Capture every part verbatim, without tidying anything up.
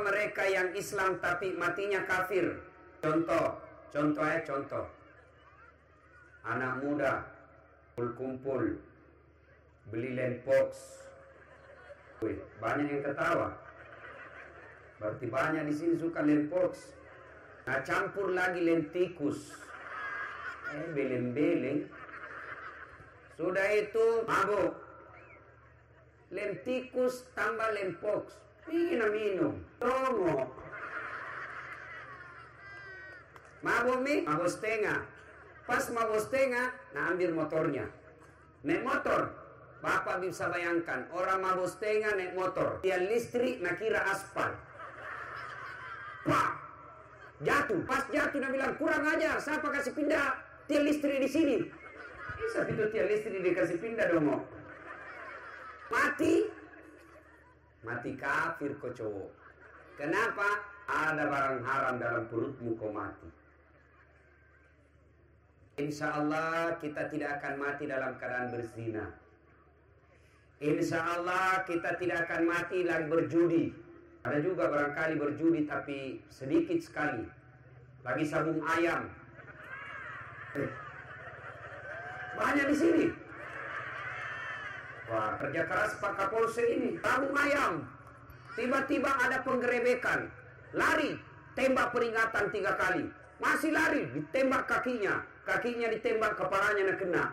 mereka yang Islam tapi matinya kafir? Contoh, contoh ya contoh. Anak muda kumpul-kumpul beli lempox. Wih, banyak yang ketawa. Berarti banyak di sini suka lempox. Nah, campur lagi lentikus. Eh, beleng-beleng. Sudah itu mabuk. Lentikus tambah lempox. Minum minum. Tunggu. Mabuk mi, mabuk setengah. Pas mabuk setengah, nah ambil motornya. Naik motor. Bapak bisa bayangkan, orang mabuk setengah naik motor. Dia listrik, nak kira aspal. Wah, jatuh. Pas jatuh, dia bilang, kurang ajar. Siapa kasih pindah tiang listrik di sini? Bisa itu tiang listrik dikasih pindah dong. Mati. Mati kafir kau cowok. Kenapa? Ada barang haram dalam perutmu kau mati. Insya Allah kita tidak akan mati dalam keadaan berzina. Insya Allah kita tidak akan mati lagi berjudi. Ada juga barangkali berjudi tapi sedikit sekali. Lagi sabung ayam. Eh, banyak di sini. Wah, kerja keras Pak Kapolsek ini. Sabung ayam. Tiba-tiba ada penggerebekan. Lari, tembak peringatan tiga kali. Masih lari, ditembak kakinya. Kakinya ditembak, kepalanya nak kena.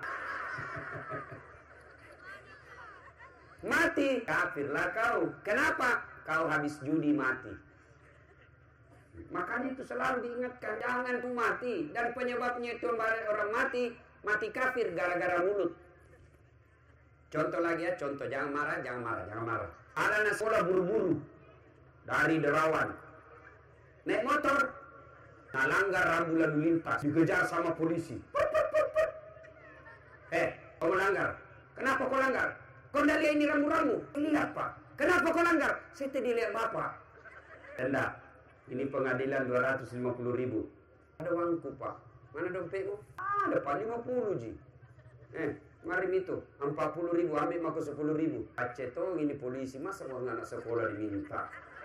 Mati, kafirlah kau. Kenapa? Kau habis judi mati. Makanya itu selalu diingatkan, jangan tuh mati. Dan penyebabnya itu orang mati, mati kafir gara-gara mulut. Contoh lagi ya, contoh. Jangan marah, jangan marah, jangan marah. Ada anak sekolah buru-buru dari Derawan. Naik motor, nah langgar rambu lalu lintas, dikejar sama polisi. Put, put, put, put. Eh, kau melanggar. Kenapa kau langgar? Kau tidak lihat ini rambu-rambu? Lihat Pak. Kenapa kau langgar? Saya tidak lihat Bapak. Tidak. Ini pengadilan dua ratus lima puluh ribu. Ada uangku Pak. Mana dompetmu? Ah, ada Pak, lima puluh ji. Eh, mari itu empat puluh ribu, ambil maku sepuluh ribu. Acetong ini polisi, masa uang anak sekolah diminta?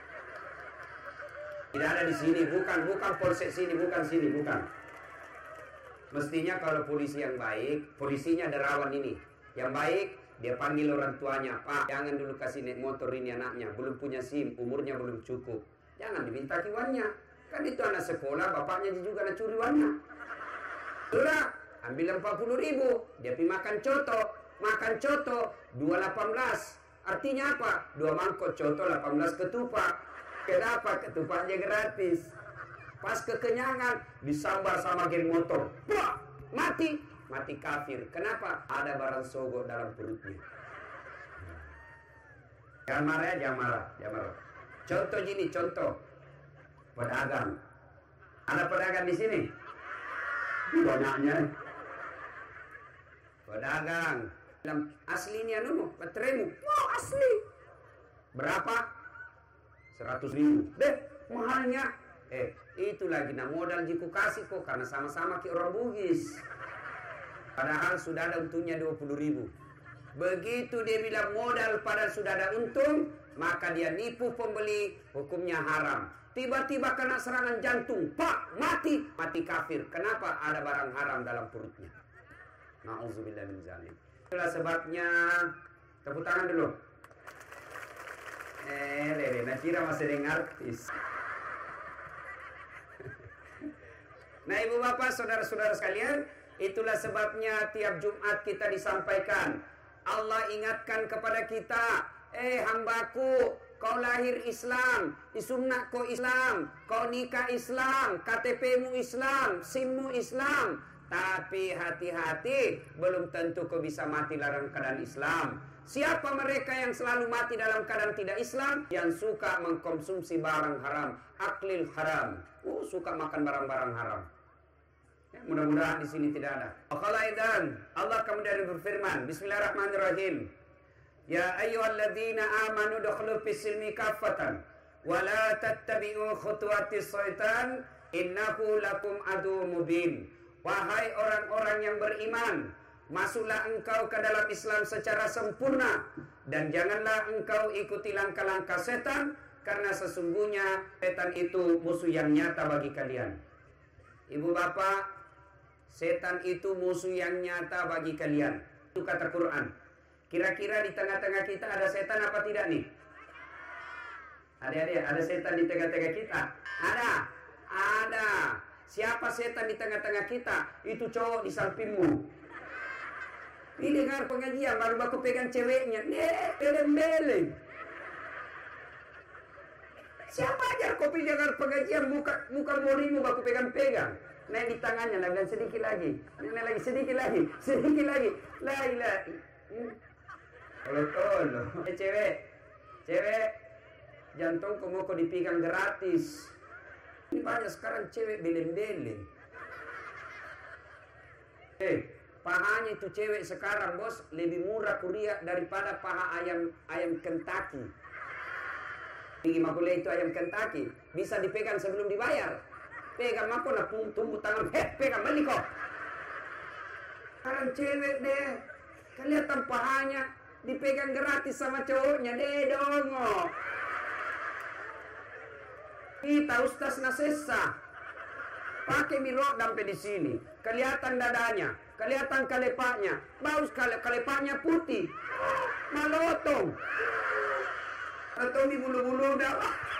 Tidak ada di sini, bukan, bukan polsek sini, bukan sini, bukan. Mestinya kalau polisi yang baik, polisinya Derawan ini. Yang baik, dia panggil orang tuanya, Pak, jangan dulu kasih naik motor ini anaknya, belum punya SIM, umurnya belum cukup. Jangan diminta kiwannya. Kan itu anak sekolah, bapaknya juga nak curi uangnya. Sudah, ambil empat puluh ribu, dia pergi makan coto. Makan coto, dua delapan belas. Artinya apa? Dua mangkok coto, delapan belas ketupat. Kenapa? Ketupatnya gratis. Pas kekenyangan, disambar sama geng motor. Wah, mati. Mati kafir. Kenapa? Ada barang sogok dalam perutnya. Jangan marah ya, jangan marah. Jangan marah. Contoh gini, contoh. Pedagang. Ada pedagang di sini? Banyaknya. Pedagang. Aslinya dulu, bateraimu. Wow, asli. Berapa? Seratus ribu. Deh, mahalnya. Eh, itu lagi nah modal jiku kasih kok. Karena sama-sama ki orang Bugis. Padahal sudah ada untungnya dua puluh ribu. Begitu dia bilang modal padahal sudah ada untung, maka dia nipu pembeli, hukumnya haram. Tiba-tiba kena serangan jantung, Pak, mati, mati kafir. Kenapa? Ada barang haram dalam perutnya. Na'udzubillah min zalim. Itulah sebabnya, tepuk tangan dulu. Eh, lele, nak kira masih dengar artis. Nah, ibu bapak, saudara-saudara sekalian, itulah sebabnya tiap Jumat kita disampaikan. Allah ingatkan kepada kita, eh hambaku, kau lahir Islam, disunnah kau Islam, kau nikah Islam, K T P-mu Islam, SIM-mu Islam. Tapi hati-hati, belum tentu kau bisa mati dalam keadaan Islam. Siapa mereka yang selalu mati dalam keadaan tidak Islam? Yang suka mengkonsumsi barang haram, aklil haram. Oh, suka makan barang-barang haram. Ya, mudah-mudahan di sini tidak ada. Akhairan, Allah kemudian berfirman, Bismillahirrahmanirrahim. Ya ayyuhalladzina amanu dukhulu fis-silmi kaffatan wa la tattabi'u khutuwatis syaitan innahu lakum aduwwum mubin. Wahai orang-orang yang beriman, masuklah engkau ke dalam Islam secara sempurna dan janganlah engkau ikuti langkah-langkah setan, karena sesungguhnya setan itu musuh yang nyata bagi kalian. Ibu bapak, setan itu musuh yang nyata bagi kalian. Itu kata Quran. Kira-kira di tengah-tengah kita ada setan apa tidak nih? Adik-adik, ada setan di tengah-tengah kita? Ada. Ada. Siapa setan di tengah-tengah kita? Itu cowok di sampingmu. Ini dengar pengajian baru aku pegang ceweknya. Nih, beleng-beleng. Siapa ajar kopi dengar pengajian muka muka morimu baku pegang-pegang. Naik di tangannya, nah, dan sedikit lagi. Naik lagi, sedikit lagi, sedikit lagi. La ilaha. Hmm. Kalau tolo, eh, cewek, cewek, jantung kamu kok dipegang gratis. Ini banyak sekarang cewek beleng-beleng. Eh, pahanya itu cewek sekarang bos lebih murah kuliah daripada paha ayam ayam Kentucky. Tinggi makulai itu ayam Kentucky bisa dipegang sebelum dibayar. Pegang aku nak tumbuh tangan, heh, pegang balik kok. Sekarang cewek deh, kelihatan pahanya dipegang gratis sama cowoknya deh dongo. Kita Ustaz Nasessa pakai mirok sampai di sini, kelihatan dadanya, kelihatan kalepaknya, bau sekali kalepaknya putih, malotong, atau di bulu-bulu dah.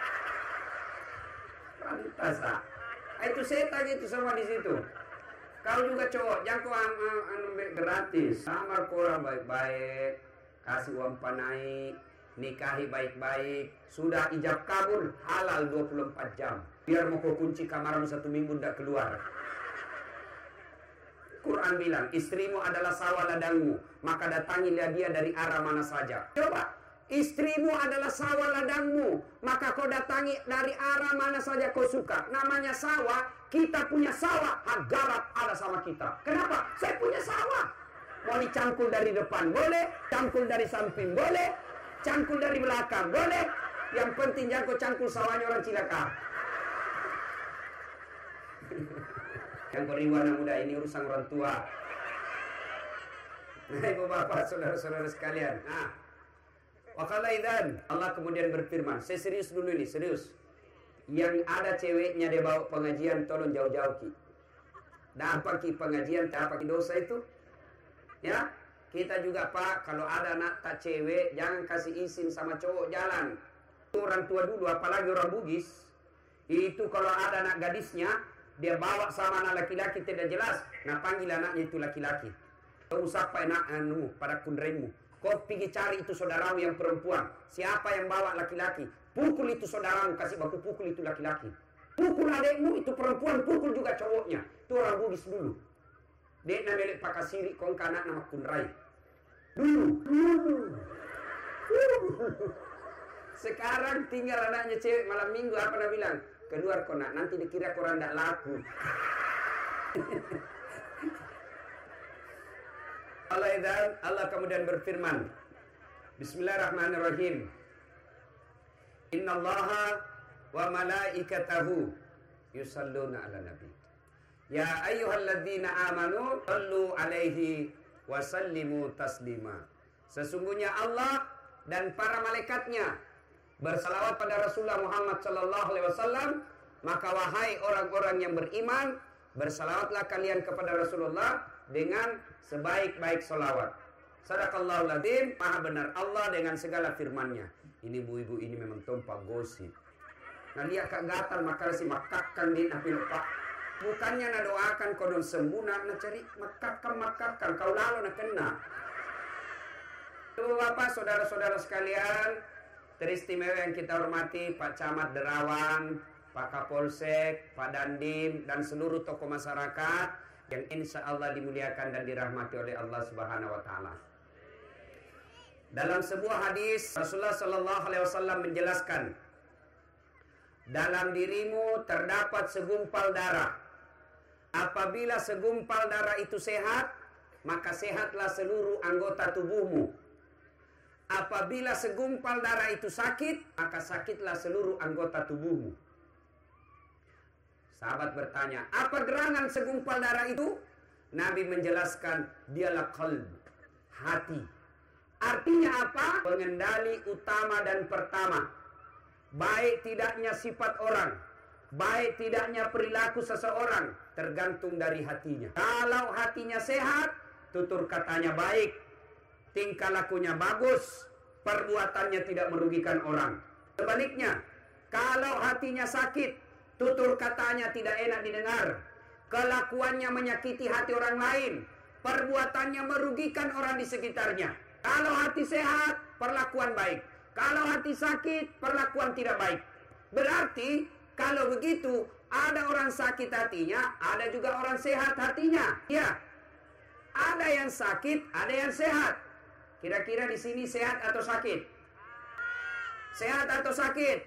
Pantas ah. Itu setan itu semua di situ. Kau juga cowok, jangan kau anu gratis. Samar korang baik-baik, kasih uang panai, nikahi baik-baik, sudah ijab kabul halal dua puluh empat jam. Biar mau kau kunci kamarmu satu minggu tidak keluar. Quran bilang, istrimu adalah sawah ladangmu, maka datangilah dia dari arah mana saja. Coba, istrimu adalah sawah ladangmu, maka kau datangi dari arah mana saja kau suka. Namanya sawah, kita punya sawah, hak garap ada sama kita. Kenapa? Saya punya sawah. Mau dicangkul dari depan, boleh. Cangkul dari samping, boleh. Cangkul dari belakang, boleh. Yang penting jangan kau cangkul sawahnya orang Cilaka. Yang beribu anak muda ini urusan orang tua. Nah, ibu bapak, saudara-saudara sekalian. Nah, wakalaidan, Allah kemudian berfirman, saya serius dulu ini, serius. Yang ada ceweknya dia bawa pengajian, tolong jauh-jauh ki. Dapat ki pengajian, dapat ki dosa itu. Ya, kita juga pak, kalau ada anak tak cewek, jangan kasih izin sama cowok jalan. Orang tua dulu, apalagi orang Bugis, itu kalau ada anak gadisnya, dia bawa sama anak laki-laki tidak jelas, nah panggil anaknya itu laki-laki. Kau usapa enak anu pada kundrenmu. Kau pergi cari itu saudaramu yang perempuan. Siapa yang bawa laki-laki? Pukul itu saudaramu, kasih baku pukul itu laki-laki. Pukul adekmu itu perempuan, pukul juga cowoknya. Itu orang Bugis dulu. Dek na melek pakasiri kong kanak nama kundrai. Dulu, dulu. Sekarang tinggal anaknya cewek malam minggu apa nak bilang? Keluar kau nak, nanti dikira korang tak laku. Allah dan Allah kemudian berfirman, Bismillahirrahmanirrahim. Innallaha wa malaikatahu yusalluna ala nabi. Ya ayyuhalladzina amanu sallu alaihi wa sallimu taslima. Sesungguhnya Allah dan para malaikatnya bersalawat pada Rasulullah Muhammad sallallahu alaihi wasallam, maka wahai orang-orang yang beriman, bersalawatlah kalian kepada Rasulullah dengan sebaik-baik salawat. Sadaqallahul adzim, maha benar Allah dengan segala firman-Nya. Ini ibu-ibu ini memang tumpah gosip. Nah lihat kak gatal maka si makakkan di napi lupa. Bukannya na doakan kodon sembuh na cari makakkan makakkan kau lalu na kena. Bapak, saudara-saudara sekalian, teristimewa yang kita hormati Pak Camat Derawan, Pak Kapolsek, Pak Dandim, dan seluruh tokoh masyarakat yang insya Allah dimuliakan dan dirahmati oleh Allah Subhanahu Wa Taala. Dalam sebuah hadis Rasulullah Sallallahu Alaihi Wasallam menjelaskan, dalam dirimu terdapat segumpal darah. Apabila segumpal darah itu sehat, maka sehatlah seluruh anggota tubuhmu. Apabila segumpal darah itu sakit, maka sakitlah seluruh anggota tubuhmu. Sahabat bertanya, apa gerangan segumpal darah itu? Nabi menjelaskan, dialah qalb, hati. Artinya apa? Pengendali utama dan pertama. baik tidaknya sifat orang, baik tidaknya perilaku seseorang, tergantung dari hatinya. Kalau hatinya sehat, tutur katanya baik, tingkah lakunya bagus, perbuatannya tidak merugikan orang. Sebaliknya, kalau hatinya sakit, tutur katanya tidak enak didengar, kelakuannya menyakiti hati orang lain, perbuatannya merugikan orang di sekitarnya. Kalau hati sehat, perlakuan baik. Kalau hati sakit, perlakuan tidak baik. Berarti, kalau begitu, ada orang sakit hatinya, ada juga orang sehat hatinya. Ya, ada yang sakit, ada yang sehat. Kira-kira di sini sehat atau sakit? Sehat atau sakit?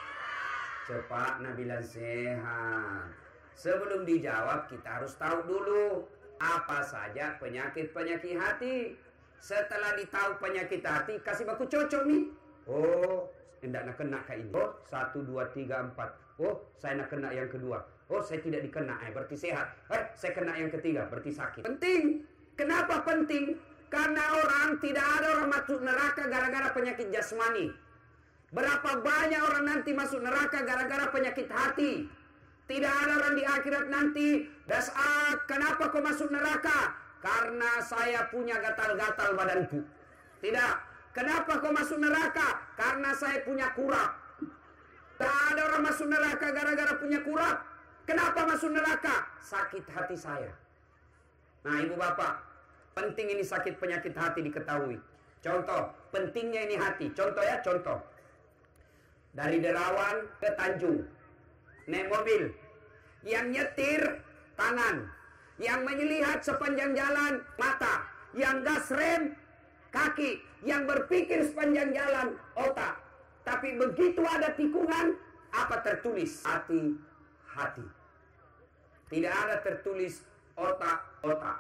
Cepat Nabi bilang sehat. Sebelum dijawab, kita harus tahu dulu apa saja penyakit-penyakit hati. Setelah ditahu penyakit hati, kasih baku cocok nih. Oh, tidak nak kena ke ini. Oh, satu, dua, tiga, empat. Oh, saya nak kena yang kedua. Oh, saya tidak dikena, eh, berarti sehat. Eh, saya kena yang ketiga, berarti sakit. Penting. Kenapa penting? Karena orang, tidak ada orang masuk neraka gara-gara penyakit jasmani. Berapa banyak orang nanti masuk neraka gara-gara penyakit hati. Tidak ada orang di akhirat nanti, das ah, kenapa kau masuk neraka? Karena saya punya gatal-gatal badanku. Tidak. Kenapa kau masuk neraka? Karena saya punya kurap. Tak ada orang masuk neraka gara-gara punya kurap. Kenapa masuk neraka? Sakit hati saya. Nah, ibu bapak, penting ini sakit penyakit hati diketahui. Contoh, pentingnya ini hati. Contoh ya, contoh. Dari Derawan ke Tanjung, naik mobil. Yang nyetir, tangan. Yang menyelihat sepanjang jalan, mata. Yang gas rem, kaki. Yang berpikir sepanjang jalan, otak. Tapi begitu ada tikungan, apa tertulis? Hati, hati. Tidak ada tertulis otak, otak.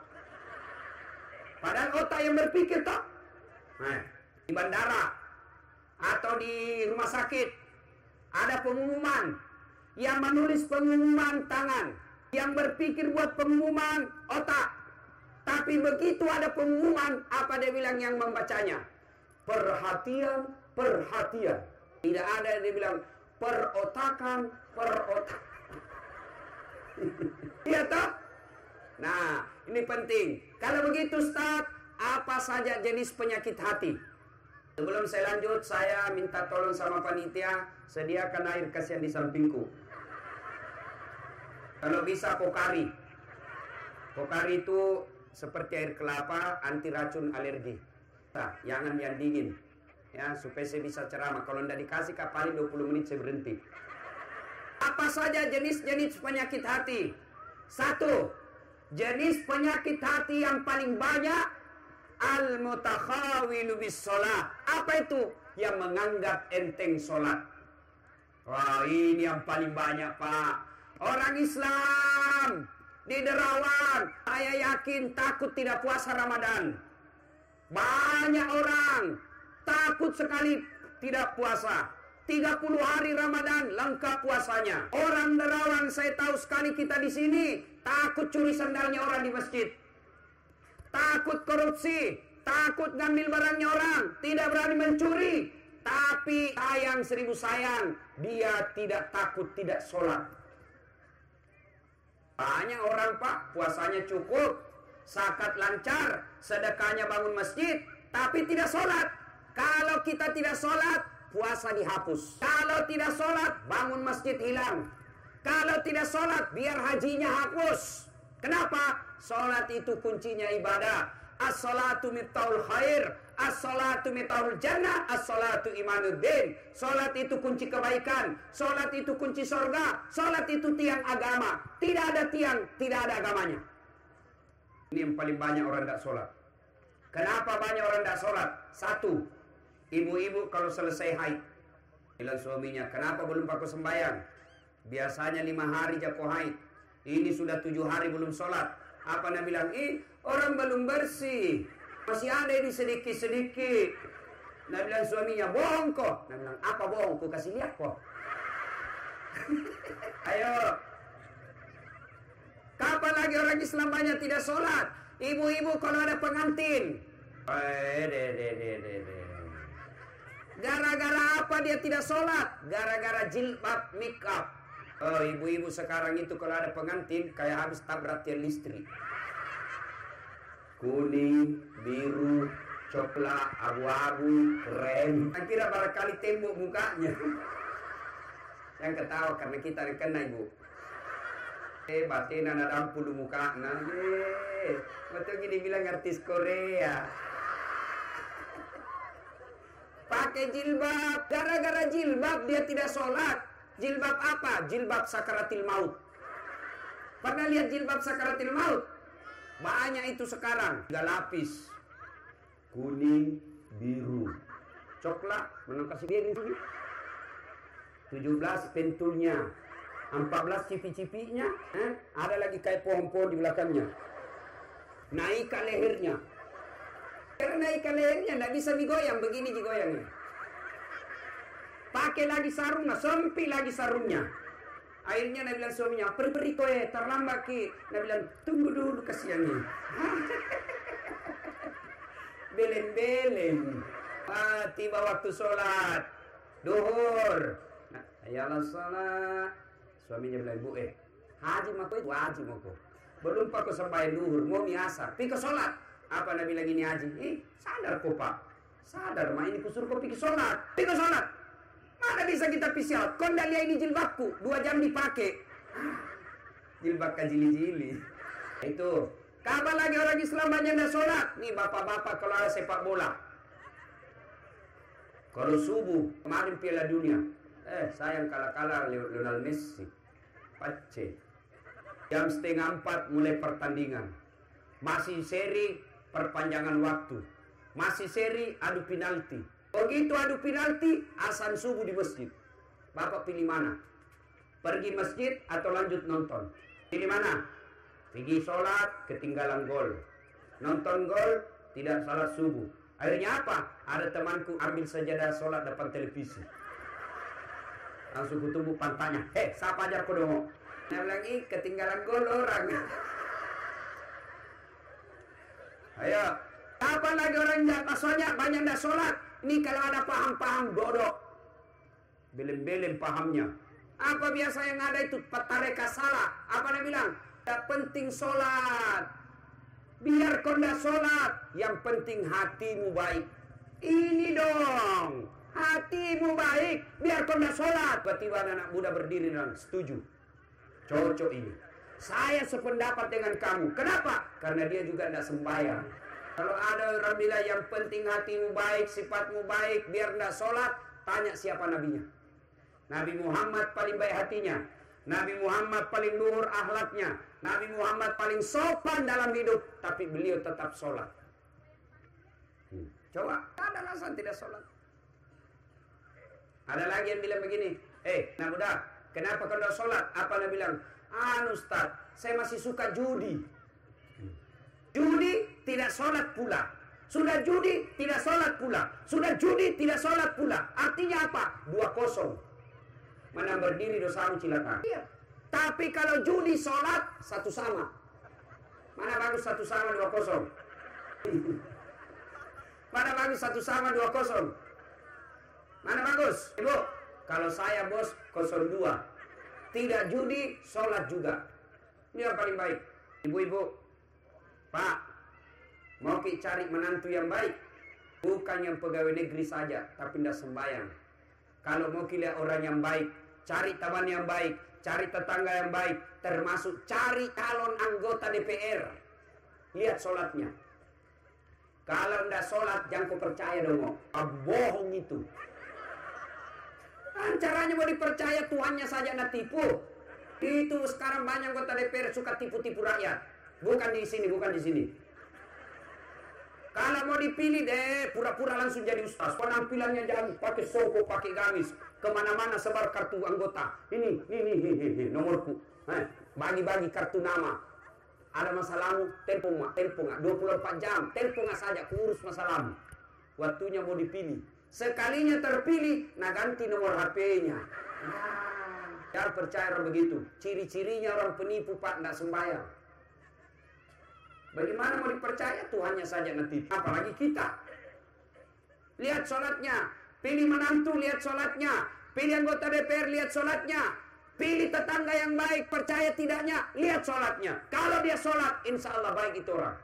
Padahal otak yang berpikir toh. Nah, di bandara atau di rumah sakit ada pengumuman. Yang menulis pengumuman tangan. Yang berpikir buat pengumuman otak. Tapi begitu ada pengumuman, apa dia bilang yang membacanya? Perhatian, perhatian. Tidak ada yang dia bilang perotakan, perotak. Iya toh? Nah, ini penting. Kalau begitu Ustaz, apa saja jenis penyakit hati? Sebelum saya lanjut, saya minta tolong sama panitia, sediakan air kasihan di sampingku. Kalau bisa Pokari. Pokari itu seperti air kelapa, anti racun alergi. Nah, jangan yang dingin. Ya, supaya saya bisa ceramah. Kalau tidak dikasih, paling dua puluh menit saya berhenti. Apa saja jenis-jenis penyakit hati? Satu, jenis penyakit hati yang paling banyak, al-mutakhawilu bis sholat. Apa itu? Yang menganggap enteng sholat. Wah, ini yang paling banyak, Pak. Orang Islam di Derawan, saya yakin takut tidak puasa Ramadan. Banyak orang takut sekali tidak puasa. tiga puluh hari Ramadan lengkap puasanya. Orang Derawan, saya tahu sekali kita di sini takut curi sandalnya orang di masjid. Takut korupsi, takut ngambil barangnya orang, tidak berani mencuri. Tapi sayang seribu sayang, dia tidak takut tidak sholat. Banyak orang Pak, puasanya cukup, zakat lancar, sedekahnya bangun masjid, tapi tidak sholat. Kalau kita tidak sholat, puasa dihapus. Kalau tidak sholat, bangun masjid hilang. Kalau tidak sholat, biar hajinya hapus. Kenapa? Sholat itu kuncinya ibadah. As-sholatu miftahul khair, as-sholatu miftahul jannah, as-sholatu imanuddin. Sholat itu kunci kebaikan, sholat itu kunci sorga, sholat itu tiang agama. Tidak ada tiang, tidak ada agamanya. Ini yang paling banyak orang tidak sholat. Kenapa banyak orang tidak sholat? Satu, ibu-ibu kalau selesai haid, bilang suaminya, kenapa belum pakai sembahyang? Biasanya lima hari jago haid, ini sudah tujuh hari belum sholat. Apa Nabi bilang? Ih, orang belum bersih, masih ada ini sedikit-sedikit. Nabi bilang suaminya, bohong kok. Nabi bilang, apa bohong? Ku kasih lihat kok. Ayo. Kapan lagi orang Islam banyak tidak sholat? Ibu-ibu kalau ada pengantin, eh, de, de, de, de, de. Gara-gara apa dia tidak sholat? Gara-gara jilbab, make up. Oh, ibu-ibu sekarang itu kalau ada pengantin kayak habis tabrak tiang listrik. Kuning, biru, coklat, abu-abu, keren. Saya kira barangkali tembok mukanya. Yang ketawa karena kita yang kena, ibu. Eh, batin anak dampul muka. Nah, ye. Betul gini bilang artis Korea. Pakai jilbab. Gara-gara jilbab dia tidak sholat. Jilbab apa? Jilbab sakaratil maut. Pernah lihat jilbab sakaratil maut? Banyak itu sekarang. Tiga lapis. Kuning, biru, coklat. Mana kasih dia ini? tujuh belas pentulnya. empat belas cipi-cipinya. Eh? Ada lagi kayak pohon-pohon di belakangnya. Naik ke lehernya. Karena naik ke lehernya tidak bisa digoyang. Begini digoyangnya. Pakai lagi sarungnya. Sempit lagi sarungnya. Akhirnya Nabi bilang suaminya, pergi kowe, terlambat ki. Nabi bilang, tunggu dulu kasihannya. Belen-belen. Ah, tiba waktu sholat. Duhur. Nah, ayalah sholat. Suaminya bilang, bu eh, haji mako itu haji mako. Belum pak sembahyang duhur, mau miasa. Pi ke sholat. Apa Nabi lagi ini haji? Eh, sadar kok pak. Sadar, mah ini kusur kok pi ke sholat. Pi ke sholat. Mana bisa kita pisial? Kau ndak lihat ini jilbabku, dua jam dipakai. Jilbab kajili-jili. Itu. Kapan lagi orang Islam banyak ndak sholat? Nih bapak-bapak kalau ada sepak bola. Kalau subuh, kemarin Piala Dunia. Eh, sayang kalah-kalah Lionel Messi. Pace. Jam setengah empat mulai pertandingan. Masih seri perpanjangan waktu. Masih seri adu penalti. Begitu adu penalti, azan subuh di masjid. Bapak pilih mana? Pergi masjid atau lanjut nonton? Pilih mana? Pergi sholat, ketinggalan gol. Nonton gol, tidak salat subuh. Akhirnya apa? Ada temanku ambil sajadah sholat depan televisi. Langsung kutumbuk pantanya. Hei, siapa ajar kau dong? Dia bilang, ih, ketinggalan gol orang. Ayo. Kapan lagi orang jatah soalnya banyak dah sholat? Ini kalau ada paham-paham bodoh. Belen-belen pahamnya. Apa biasa yang ada itu petareka salah? Apa dia bilang? Tak penting sholat. Biar kau tidak sholat. Yang penting hatimu baik. Ini dong. Hatimu baik. Biar kau tidak sholat. Tiba-tiba anak muda berdiri dan setuju. Cocok ini. Saya sependapat dengan kamu. Kenapa? Karena dia juga tidak sembahyang. Kalau ada orang bilang yang penting hatimu baik, sifatmu baik, biar tidak sholat, tanya siapa nabinya. Nabi Muhammad paling baik hatinya. Nabi Muhammad paling luhur akhlaknya. Nabi Muhammad paling sopan dalam hidup, tapi beliau tetap sholat. Hmm. Coba, ada alasan tidak sholat. Ada lagi yang bilang begini, eh, nah udah, kenapa kau tidak sholat? Apa dia bilang? Ah, Ustaz, saya masih suka judi. Judi tidak sholat pula. Sudah judi tidak sholat pula. Sudah judi tidak sholat pula. Artinya apa? Dua kosong. Mana berdiri dosamu cilaka. Iya. Tapi kalau judi sholat satu sama. Mana bagus satu sama dua kosong. Mana bagus satu sama dua kosong. Mana bagus? Ibu, kalau saya bos kosong dua. Tidak judi, sholat juga. Ini yang paling baik. Ibu-ibu. Pak, mau kita cari menantu yang baik, bukan yang pegawai negeri saja, tapi tidak sembahyang. Kalau mau kita lihat orang yang baik, cari teman yang baik, cari tetangga yang baik, termasuk cari calon anggota D P R. Lihat sholatnya. Kalau tidak sholat, jangan kau percaya dong. Ah, bohong itu. Kan caranya mau dipercaya Tuhannya saja nak tipu. Itu sekarang banyak anggota D P R suka tipu-tipu rakyat. Bukan di sini, bukan di sini. Kalau mau dipilih deh, pura-pura langsung jadi ustaz. Penampilannya jangan pakai songkok, pakai gamis. Kemana-mana sebar kartu anggota. Ini, ini, ini, ini, nomorku. Eh, bagi-bagi kartu nama. Ada masalahmu, telepon nggak, telepon nggak. dua puluh empat jam, telepon nggak saja, kurus masalahmu. Waktunya mau dipilih. Sekalinya terpilih, nah ganti nomor H P-nya. Nah, jangan percaya orang begitu. Ciri-cirinya orang penipu, Pak, nggak sembahyang. Bagaimana mau dipercaya? Tuhannya saja nanti. Apalagi kita. Lihat sholatnya. Pilih menantu, lihat sholatnya. Pilih anggota D P R, lihat sholatnya. Pilih tetangga yang baik, percaya tidaknya, lihat sholatnya. Kalau dia sholat, insya Allah baik itu orang.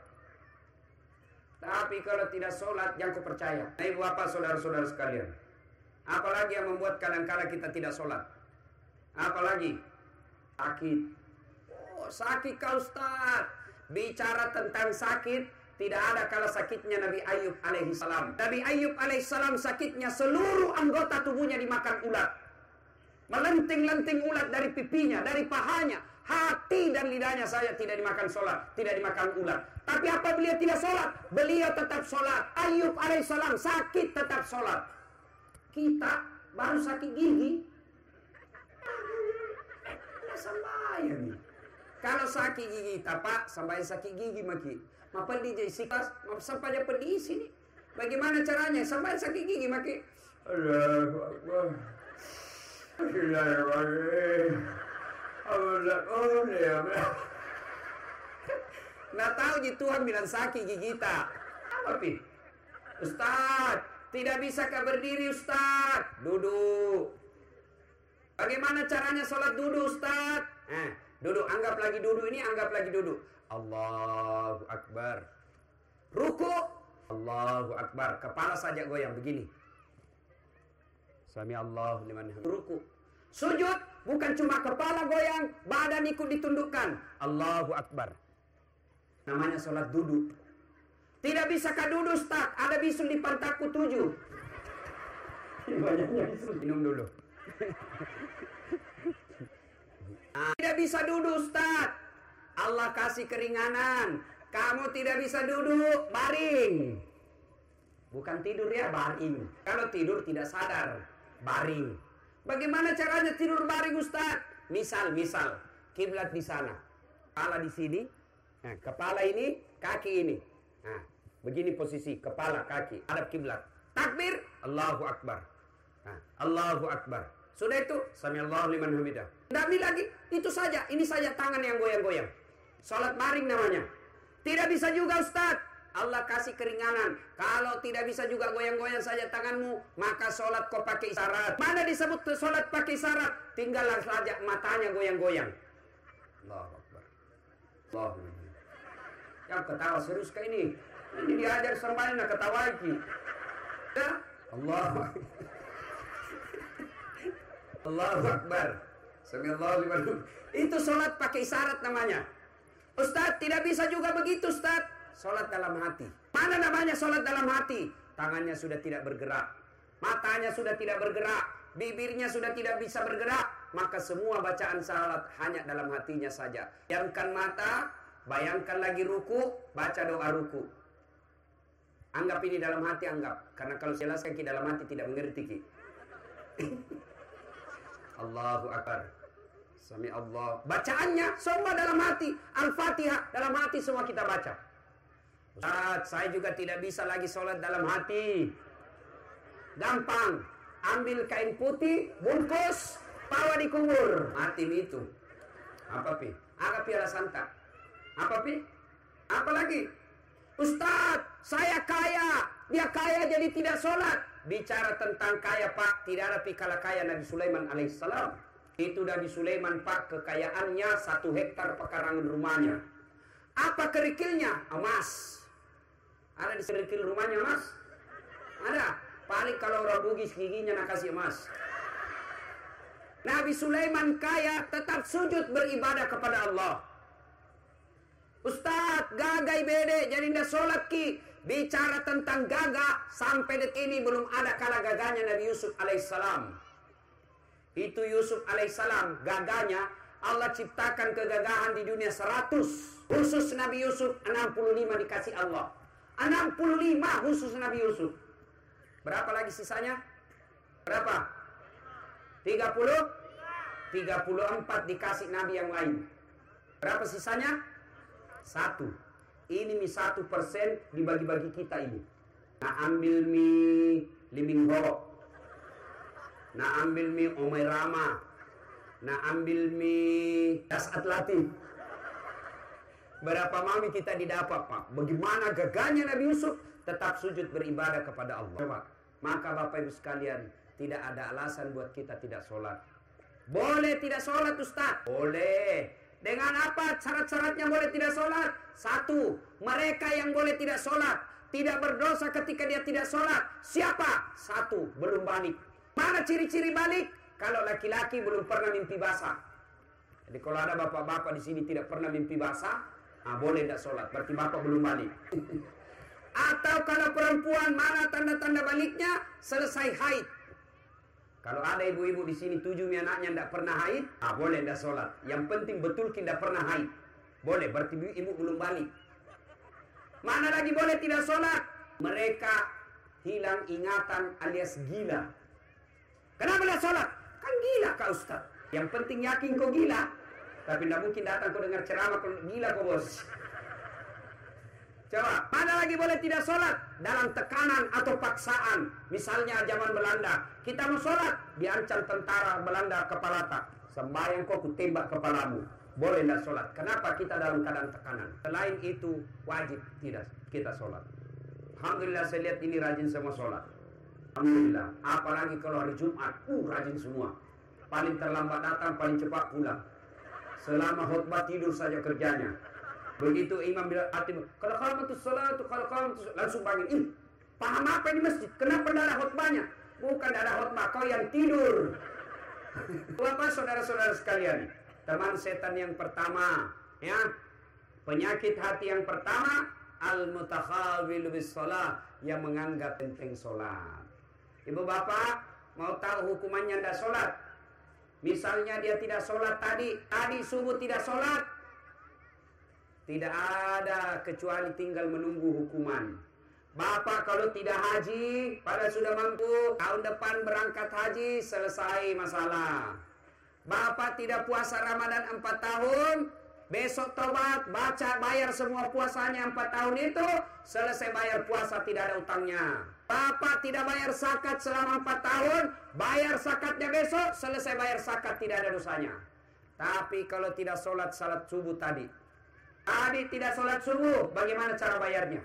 Tapi kalau tidak sholat, jangan kau percaya. Nah, ibu bapak, saudara-saudara sekalian. Apalagi yang membuat kadang-kala kita tidak sholat? Apalagi? Sakit. Oh, sakit kau Ustaz. Bicara tentang sakit, tidak ada kala sakitnya Nabi Ayub alaihissalam. Nabi Ayub alaihissalam sakitnya seluruh anggota tubuhnya dimakan ulat. Melenting-lenting ulat dari pipinya, dari pahanya. Hati dan lidahnya saya tidak dimakan sholat, tidak dimakan ulat. Tapi apa beliau tidak sholat? Beliau tetap sholat. Ayub alaihissalam sakit tetap sholat. Kita baru sakit gigi. Tidak sembahyang nih. Kalau sakit gigi, tapak sampai sakit gigi maki. Mapa di jesikas, sampai dia pedih sini. Bagaimana caranya? Sampai sakit gigi maki. Allahu Akbar. Nggak tahu ji Tuhan bilang sakit gigi kita. Apa pi? Ustaz, tidak bisa kah berdiri Ustaz? Duduk. Bagaimana caranya sholat duduk Ustaz? Eh, duduk, anggap lagi duduk ini, anggap lagi duduk. Allahu Akbar. Ruku. Allahu Akbar. Kepala saja goyang begini. Sami Allahu liman hamidah. Ruku. Sujud. Bukan cuma kepala goyang, badan ikut ditundukkan. Allahu Akbar. Namanya sholat duduk. Tidak bisakah duduk Ustaz? Ada bisul di pantatku tujuh. Banyaknya bisul. Minum dulu. Nah, tidak bisa duduk Ustaz. Allah kasih keringanan. Kamu tidak bisa duduk, baring. Bukan tidur ya, baring. Kalau tidur tidak sadar, baring. Bagaimana caranya tidur baring Ustaz? Misal, misal, kiblat di sana, kepala di sini, nah, kepala ini, kaki ini. Nah, begini posisi kepala, kaki, hadap kiblat. Takbir, Allahu Akbar. Nah, Allahu Akbar. Sudah itu, Sami Allahu liman hamidah. Tidak lagi, itu saja. Ini saja tangan yang goyang-goyang. Salat baring namanya. Tidak bisa juga Ustaz. Allah kasih keringanan. Kalau tidak bisa juga goyang-goyang saja tanganmu, maka sholat kau pakai isyarat. Mana disebut sholat pakai isyarat? Tinggallah saja matanya goyang-goyang. Allahu Akbar. Allahu Akbar. Yang ketawa serius kayak ini. Ini diajar sembahyang nak ketawa lagi. Ya? Allah. Allahu Akbar. Samiallahu liman. Itu sholat pakai isyarat namanya. Ustaz, tidak bisa juga begitu Ustaz. Sholat dalam hati. Mana namanya sholat dalam hati? Tangannya sudah tidak bergerak, matanya sudah tidak bergerak, bibirnya sudah tidak bisa bergerak, maka semua bacaan sholat hanya dalam hatinya saja. Diamkan mata, bayangkan lagi ruku, baca doa ruku. Anggap ini dalam hati, anggap. Karena kalau jelaskan ki dalam hati tidak mengerti ki. Allahu Akbar. Sami Allah. Bacaannya semua dalam hati. Al-Fatihah dalam hati semua kita baca. Ustaz, saya juga tidak bisa lagi sholat dalam hati. Gampang. Ambil kain putih, bungkus, bawa di kubur. Mati itu. Apa pi? Apa pi ala santa? Apa pi? Apa lagi? Ustaz, saya kaya. Dia kaya jadi tidak sholat. Bicara tentang kaya pak, tidak ada pi kala kaya Nabi Sulaiman alaihissalam. Itu Nabi Sulaiman pak, kekayaannya satu hektar pekarangan rumahnya. Apa kerikilnya? Emas. Ada di kerikil rumahnya emas? Ada. Paling kalau orang bugis giginya nak kasih emas. Nabi Sulaiman kaya tetap sujud beribadah kepada Allah. Ustaz, gagai bede jadi ndak sholat ki. Bicara tentang gagah, sampai detik ini belum ada kala gagahnya Nabi Yusuf alaihissalam. Itu Yusuf alaihissalam, gagahnya Allah ciptakan kegagahan di dunia seratus. Khusus Nabi Yusuf enam puluh lima dikasih Allah. enam puluh lima khusus Nabi Yusuf. Berapa lagi sisanya? Berapa? tiga puluh? tiga puluh empat dikasih Nabi yang lain. Berapa sisanya? Satu. Ini mi satu persen dibagi-bagi kita ini. Nah ambil mi Liming Ho. Nah ambil mi Omai Rama. Nah ambil mi Das Atlatif. Berapa mami kita didapat pak? Bagaimana gagahnya Nabi Yusuf tetap sujud beribadah kepada Allah. Coba. maka Bapak Ibu sekalian, tidak ada alasan buat kita tidak sholat. Boleh tidak sholat Ustaz? Boleh. Dengan apa syarat-syaratnya boleh tidak sholat? Satu, mereka yang boleh tidak sholat, tidak berdosa ketika dia tidak sholat. Siapa? Satu, belum balik. Mana ciri-ciri balik? Kalau laki-laki belum pernah mimpi basah. Jadi kalau ada bapak-bapak di sini tidak pernah mimpi basah, ah, boleh tidak sholat. Berarti bapak belum balik. Atau kalau perempuan, mana tanda-tanda baliknya? Selesai haid. Kalau ada ibu-ibu di sini tujuh anaknya tidak pernah haid, ah, boleh tidak sholat. Yang penting betul tidak pernah haid. Boleh, berarti ibu belum balik. Mana lagi boleh tidak sholat? Mereka hilang ingatan alias gila. Kenapa tidak sholat? Kan gila Kak Ustaz. Yang penting yakin kau gila. Tapi tidak mungkin datang kau dengar ceramah kau gila kau bos. Coba, mana lagi boleh tidak sholat? Dalam tekanan atau paksaan. Misalnya zaman Belanda, kita mau sholat, diancam tentara Belanda kepala tak. Sembahyang kau ku tembak kepalamu. Boleh tidak sholat. Kenapa? Kita dalam keadaan tekanan. Selain itu, wajib tidak kita sholat. Alhamdulillah saya lihat ini rajin semua sholat. Alhamdulillah. Apalagi kalau hari Jumat, uh rajin semua. Paling terlambat datang, paling cepat pulang. Selama khutbah tidur saja kerjanya. Begitu imam bilang hati, kalau kamu tuh sholat, kalau kamu tuh langsung bangun. Ih, paham apa di masjid? Kenapa tidak ada khutbahnya? Bukan tidak ada khutbah, kau yang tidur. Bapak saudara-saudara sekalian, teman setan yang pertama, ya, penyakit hati yang pertama, al-mutakhawil bis shalah, yang menganggap penting sholat. Ibu bapak mau tahu hukumannya tidak sholat? Misalnya dia tidak sholat tadi, tadi subuh tidak sholat, tidak ada kecuali tinggal menunggu hukuman. Bapak kalau tidak haji, pada sudah mampu, tahun depan berangkat haji, selesai masalah. Bapak tidak puasa Ramadan empat tahun, besok tobat, baca, bayar semua puasanya empat tahun itu, selesai bayar puasa, tidak ada utangnya. Bapak tidak bayar zakat selama empat tahun, bayar zakatnya besok, selesai bayar zakat, tidak ada dosanya. Tapi kalau tidak sholat salat subuh tadi, tadi tidak sholat subuh, bagaimana cara bayarnya?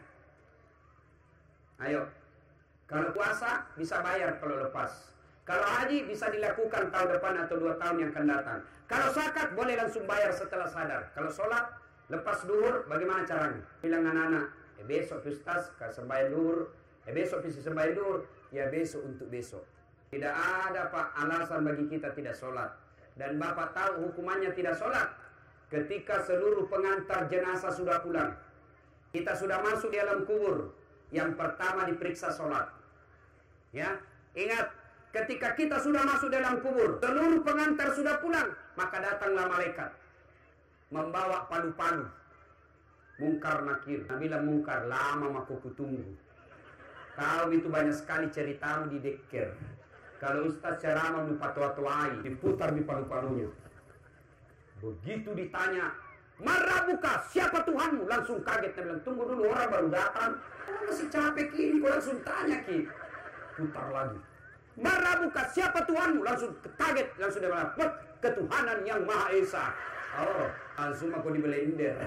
Ayo, kalau puasa bisa bayar kalau lepas. Kalau haji bisa dilakukan tahun depan atau dua tahun yang akan datang. Kalau zakat boleh langsung bayar setelah sadar. Kalau sholat lepas duhur, bagaimana caranya? Bilang anak-anak, eh besok Ustaz sembahyang duhur, eh besok bisa sembahyang duhur, ya besok untuk besok. Tidak ada Pak alasan bagi kita tidak sholat. Dan Bapak tahu hukumannya tidak sholat. Ketika seluruh pengantar jenazah sudah pulang, kita sudah masuk di alam kubur. Yang pertama diperiksa sholat. Ya, ingat, ketika kita sudah masuk dalam kubur, seluruh pengantar sudah pulang, maka datanglah malaikat membawa palu-palu. Mungkar nakir. Nah, bilang mungkar, lama maka kutunggu. Kau itu banyak sekali ceritamu di deker. Kalau Ustaz ceramah lupa tua-tuai, diputar di palu-palunya. Begitu ditanya, "Marabuka, siapa Tuhanmu?" Langsung kaget, dia bilang, "Tunggu dulu, orang baru datang. Masih capek Ki, kau langsung tanya Ki." Putar lagi. "Marabuka, siapa Tuhanmu?" Langsung kaget, langsung dia bilang, "Ketuhanan yang Maha Esa." Oh, langsung aku di blender.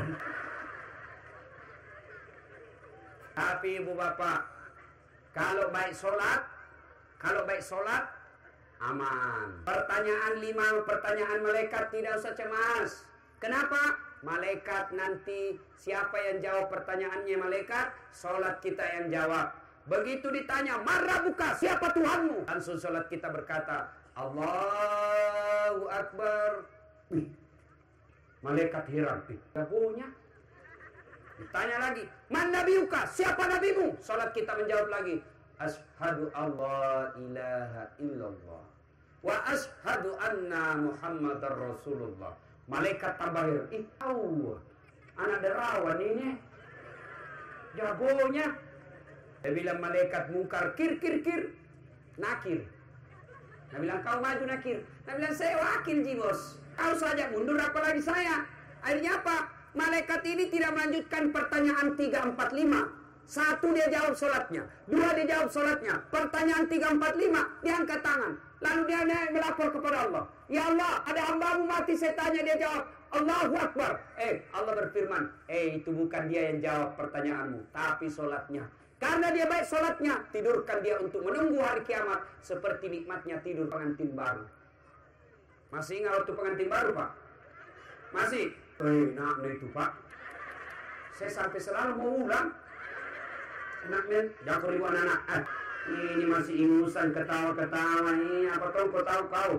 Tapi ibu bapak, kalau baik sholat, kalau baik sholat, aman. Pertanyaan lima, pertanyaan malaikat tidak usah cemas. Kenapa? Malaikat nanti siapa yang jawab pertanyaannya malaikat? Sholat kita yang jawab. Begitu ditanya, "Marabuka, siapa Tuhanmu?" Langsung sholat kita berkata, "Allahu Akbar." Wih, malaikat heran. Tabunya. Ditanya lagi, "Man nabiyuka, siapa nabimu?" Sholat kita menjawab lagi, "Ashhadu Allah ilaha illallah wa ashhadu anna Muhammadar Rasulullah." Malaikat tambah heran, "Ih, tahu, anak derawan ini, jagonya." Dia bilang malaikat mungkar, "Kir, kir, kir." Nakir. Dia bilang, "Kau maju nakir." Dia bilang, "Saya wakil ji bos. Kau saja mundur, apalagi saya." Akhirnya apa? Malaikat ini tidak melanjutkan pertanyaan tiga, empat, lima. Satu dia jawab sholatnya, dua dia jawab sholatnya. Pertanyaan tiga, empat, lima, dia angkat tangan. Lalu dia melapor kepada Allah. "Ya Allah, ada hambamu mati, saya tanya." Dia jawab, "Allahu Akbar." Eh, Allah berfirman, "Eh, itu bukan dia yang jawab pertanyaanmu, tapi sholatnya." Karena dia baik sholatnya, tidurkan dia untuk menunggu hari kiamat seperti nikmatnya tidur pengantin baru. Masih ingat waktu pengantin baru, Pak? Masih? Eh, enak nih itu, Pak. Saya sampai selalu mau ulang. Enak nih, jangan ribuan anak. Ah, ini masih ingusan, ketawa-ketawa ini. Apa tahu kau tahu kau?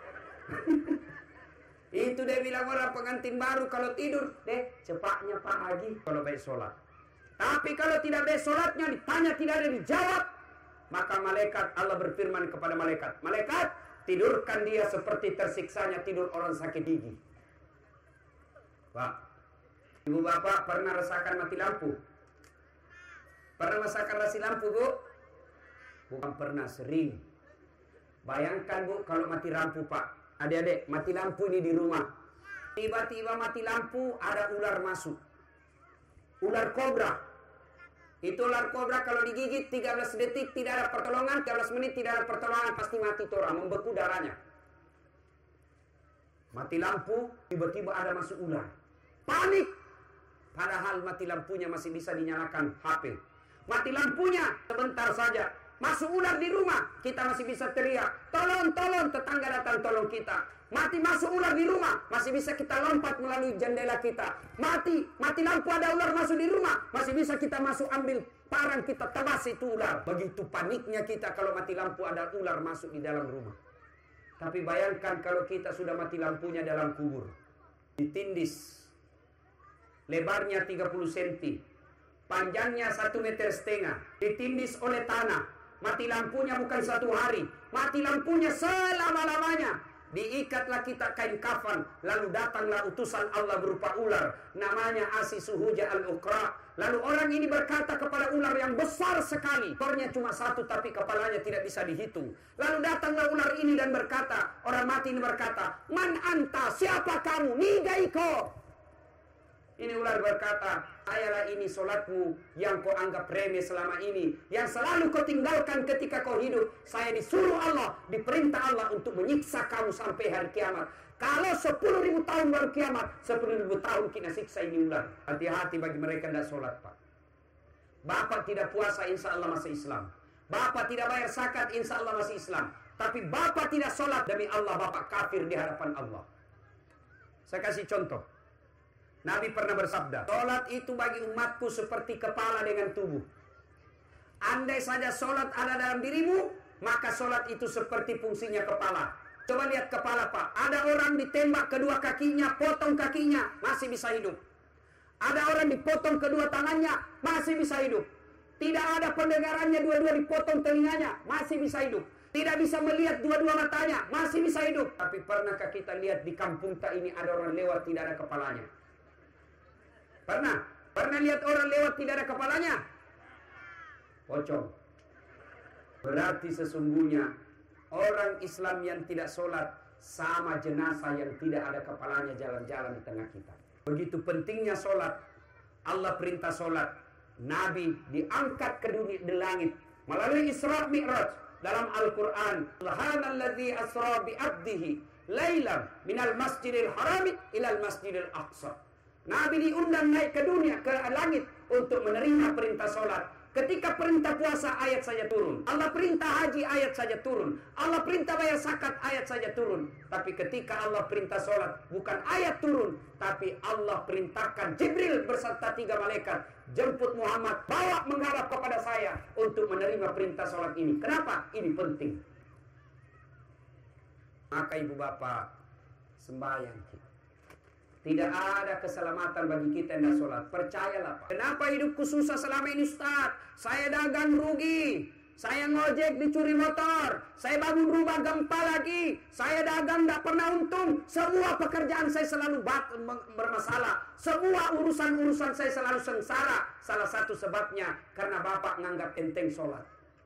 Itu dia bilang orang pengantin baru kalau tidur, deh cepatnya Pak Haji kalau baik sholat. Tapi kalau tidak baik sholatnya, ditanya tidak ada dijawab, maka malaikat Allah berfirman kepada malaikat, malaikat tidurkan dia seperti tersiksanya tidur orang sakit gigi. Pak, ibu bapak pernah rasakan mati lampu? Pernah rasakan mati lampu, Bu? Bukan pernah, sering. Bayangkan, Bu, kalau mati lampu, Pak. Adik-adik, mati lampu ini di rumah. Tiba-tiba mati lampu, ada ular masuk. Ular kobra. Itu ular kobra kalau digigit tiga belas detik tidak ada pertolongan, tiga belas menit tidak ada pertolongan, pasti mati tuh orang, membeku darahnya. Mati lampu, tiba-tiba ada masuk ular. Panik. Padahal mati lampunya masih bisa dinyalakan H P. Mati lampunya sebentar saja. Masuk ular di rumah, kita masih bisa teriak, tolong, tolong, tetangga datang tolong kita. Mati masuk ular di rumah, masih bisa kita lompat melalui jendela kita. Mati, mati lampu ada ular masuk di rumah, masih bisa kita masuk ambil parang kita tebas itu ular. Begitu paniknya kita kalau mati lampu ada ular masuk di dalam rumah. Tapi bayangkan kalau kita sudah mati lampunya dalam kubur. Ditindis, lebarnya tiga puluh sentimeter, panjangnya satu meter setengah, ditindis oleh tanah. Mati lampunya bukan satu hari, mati lampunya selama-lamanya. Diikatlah kita kain kafan, lalu datanglah utusan Allah berupa ular, namanya Asisuhuja al-Uqra. Lalu orang ini berkata kepada ular yang besar sekali, ekornya cuma satu tapi kepalanya tidak bisa dihitung. Lalu datanglah ular ini dan berkata, orang mati ini berkata, man anta, siapa kamu? Nigaiko. Ini ular berkata, ayalah ini solatmu yang kau anggap remeh selama ini, yang selalu kau tinggalkan ketika kau hidup. Saya disuruh Allah, diperintah Allah untuk menyiksa kamu sampai hari kiamat. Kalau sepuluh ribu tahun baru kiamat, sepuluh ribu tahun kita siksa ini ular. Hati-hati bagi mereka yang tidak solat, Pak. Bapak tidak puasa, insya Allah masih Islam. Bapak tidak bayar zakat, insya Allah masih Islam. Tapi Bapak tidak solat, demi Allah Bapak kafir di hadapan Allah. Saya kasih contoh. Nabi pernah bersabda, solat itu bagi umatku seperti kepala dengan tubuh. Andai saja solat ada dalam dirimu, maka solat itu seperti fungsinya kepala. Coba lihat kepala, Pak. Ada orang ditembak kedua kakinya, potong kakinya, masih bisa hidup. Ada orang dipotong kedua tangannya, masih bisa hidup. Tidak ada pendengarannya, dua-dua dipotong telinganya, masih bisa hidup. Tidak bisa melihat dua-dua matanya, masih bisa hidup. Tapi pernahkah kita lihat di kampung tak ini ada orang lewat tidak ada kepalanya? Pernah? Pernah lihat orang lewat tidak ada kepalanya? Pocong. Berarti sesungguhnya orang Islam yang tidak sholat sama jenazah yang tidak ada kepalanya jalan-jalan di tengah kita. Begitu pentingnya sholat. Allah perintah sholat. Nabi diangkat ke dunia di langit melalui Isra Mi'raj dalam Al-Quran. Subhanalladzi asra bi abdihi lailan minal masjidil harami ilal masjidil aqsa. Nabi diundang naik ke dunia, ke langit untuk menerima perintah sholat. Ketika perintah puasa ayat saja turun. Allah perintah haji ayat saja turun. Allah perintah bayar zakat ayat saja turun. Tapi ketika Allah perintah sholat bukan ayat turun, tapi Allah perintahkan Jibril beserta tiga malaikat jemput Muhammad, bawa menghadap kepada saya untuk menerima perintah sholat ini. Kenapa? Ini penting. Maka ibu bapak sembahyang kita. Tidak ada keselamatan bagi kita yang tidak sholat. Percayalah, Pak. Kenapa hidupku susah selama ini, Ustaz? Saya dagang rugi. Saya ngojek dicuri motor. Saya bangun rumah gempa lagi. Saya dagang tidak pernah untung. Semua pekerjaan saya selalu bermasalah. Semua urusan-urusan saya selalu sengsara. Salah satu sebabnya karena Bapak nganggap enteng sholat.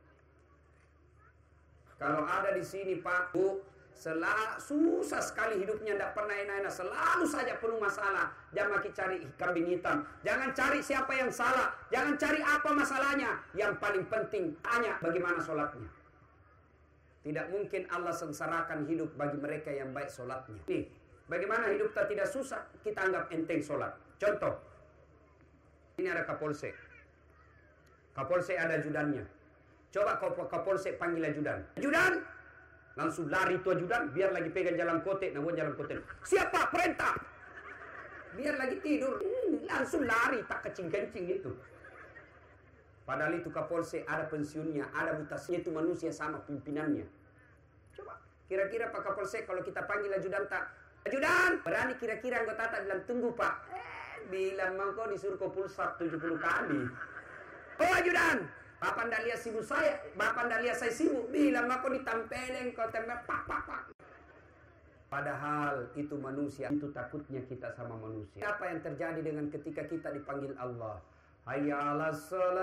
Kalau ada di sini, Pak, Bu, Selalu susah sekali hidupnya, tidak pernah enak-enak, selalu saja penuh masalah. Jangan cari kambing hitam, jangan cari siapa yang salah, jangan cari apa masalahnya. Yang paling penting tanya bagaimana sholatnya. Tidak mungkin Allah sengsarakan hidup bagi mereka yang baik sholatnya. Nih, bagaimana hidup kita tidak susah, kita anggap enteng sholat. Contoh, ini ada Kapolsek. Kapolsek ada ajudannya. Coba Kapolsek panggil ajudan. Ajudan! Langsung lari itu ajudan, biar lagi pegang jalan kotek, namun jalan kotek. Siapa? Perintah! Biar lagi tidur, hmm, langsung lari, tak kecing-kencing gitu. Padahal itu Kapolsek ada pensiunnya, ada mutasinya, itu manusia sama pimpinannya. Coba, kira-kira Pak Kapolsek kalau kita panggil ajudan tak, ajudan! Berani kira-kira anggota tak bilang, tunggu Pak. Eh, bilang mau kau disuruh kau pulsap tujuh puluh kali. Oh ajudan! Bapak ndak lihat sibuk saya, bapak ndak lihat saya sibuk, bilang aku ditampelin kau tembak pak pak pak. Padahal itu manusia, itu takutnya kita sama manusia. Apa yang terjadi dengan ketika kita dipanggil Allah? Hayya 'alas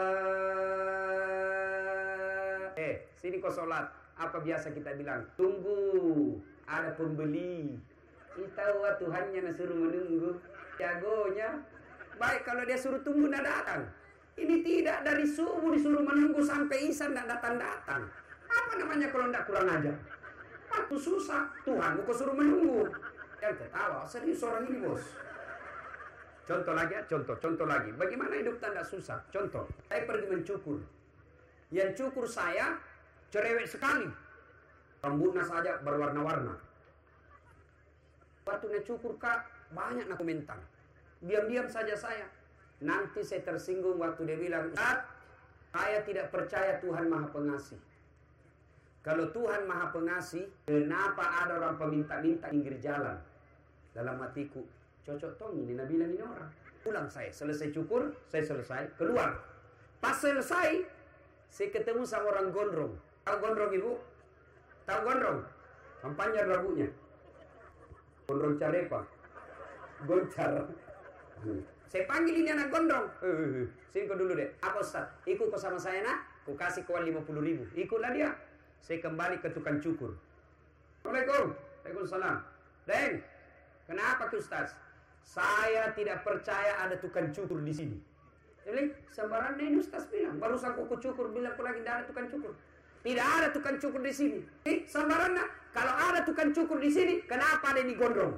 shalah. Eh, sini kau sholat. Apa biasa kita bilang? Tunggu, ada pembeli. Kita wah Tuhannya nak suruh menunggu. Jagonya. Baik kalau dia suruh tunggu nak datang. Ini tidak, dari subuh disuruh menunggu sampai isya tidak datang-datang. Apa namanya kalau tidak kurang ajar? Waktu susah, Tuhan kau suruh menunggu. Yang ketawa, serius orang ini bos. Contoh lagi ya, contoh, contoh lagi. Bagaimana hidup tanda susah? Contoh, saya pergi mencukur. Yang cukur saya, cerewet sekali. Rambutnya saja berwarna-warna. Waktu cukur kak, banyak nak komentar. Diam-diam saja saya. Nanti saya tersinggung waktu dia bilang, Ustaz, saya tidak percaya Tuhan Maha Pengasih. Kalau Tuhan Maha Pengasih, kenapa ada orang peminta-minta pinggir jalan? Dalam hatiku, cocok tong ini, Nabi bilang ini orang. Pulang saya, selesai cukur, saya selesai, keluar. Pas selesai, saya ketemu sama orang gondrong. Tahu gondrong ibu? Tahu gondrong? Panjang rambutnya. Gondrong carepa. Goncar. Saya panggil ini anak gondrong. Uh, sini kau dulu deh. Apa Ustaz? Ikut kau sama saya nak? Kau kasih kawan lima puluh ribu. Ikutlah dia. Saya kembali ke tukang cukur. Assalamualaikum. Waalaikumsalam. Deng, kenapa ke Ustaz? Saya tidak percaya ada tukang cukur di sini. Jadi sembarangan ini Ustaz bilang. Barusan kau cukur bilang kau lagi tidak ada tukang cukur. Tidak ada tukang cukur di sini. Eh, sembarangan. Kalau ada tukang cukur di sini, kenapa ada ini gondrong?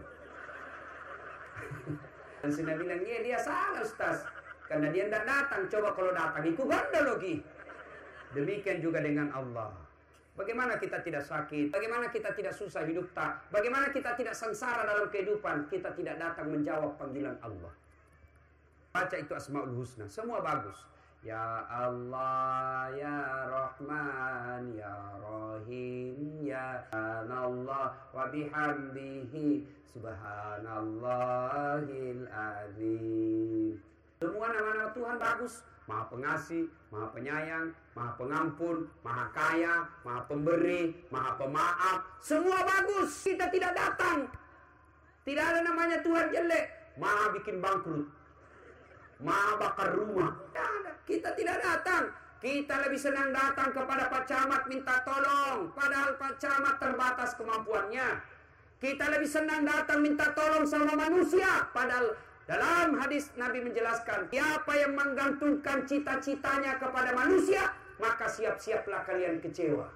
Dan saya bilang, iya dia salah Ustaz. Karena dia tidak datang. Coba kalau datang, ikut gondol lagi. Demikian juga dengan Allah. Bagaimana kita tidak sakit? Bagaimana kita tidak susah hidup tak? Bagaimana kita tidak sengsara dalam kehidupan? Kita tidak datang menjawab panggilan Allah. Baca itu Asmaul Husna. Semua bagus. Ya Allah, Ya Rahman, Ya Rahim, Ya Allah, wa bihamdihi, Subhanallahil azim. Semua nama-nama Tuhan bagus. Maha Pengasih, Maha Penyayang, Maha Pengampun, Maha Kaya, Maha Pemberi, Maha Pemaaf. Semua bagus. Kita tidak datang. Tidak ada namanya Tuhan jelek. Maha bikin bangkrut. Maha bakar rumah. Tidak ada. Kita tidak datang. Kita lebih senang datang kepada Pak Camat minta tolong. Padahal Pak Camat terbatas kemampuannya. Kita lebih senang datang minta tolong sama manusia. Padahal dalam hadis Nabi menjelaskan, siapa yang menggantungkan cita-citanya kepada manusia, maka siap-siaplah kalian kecewa.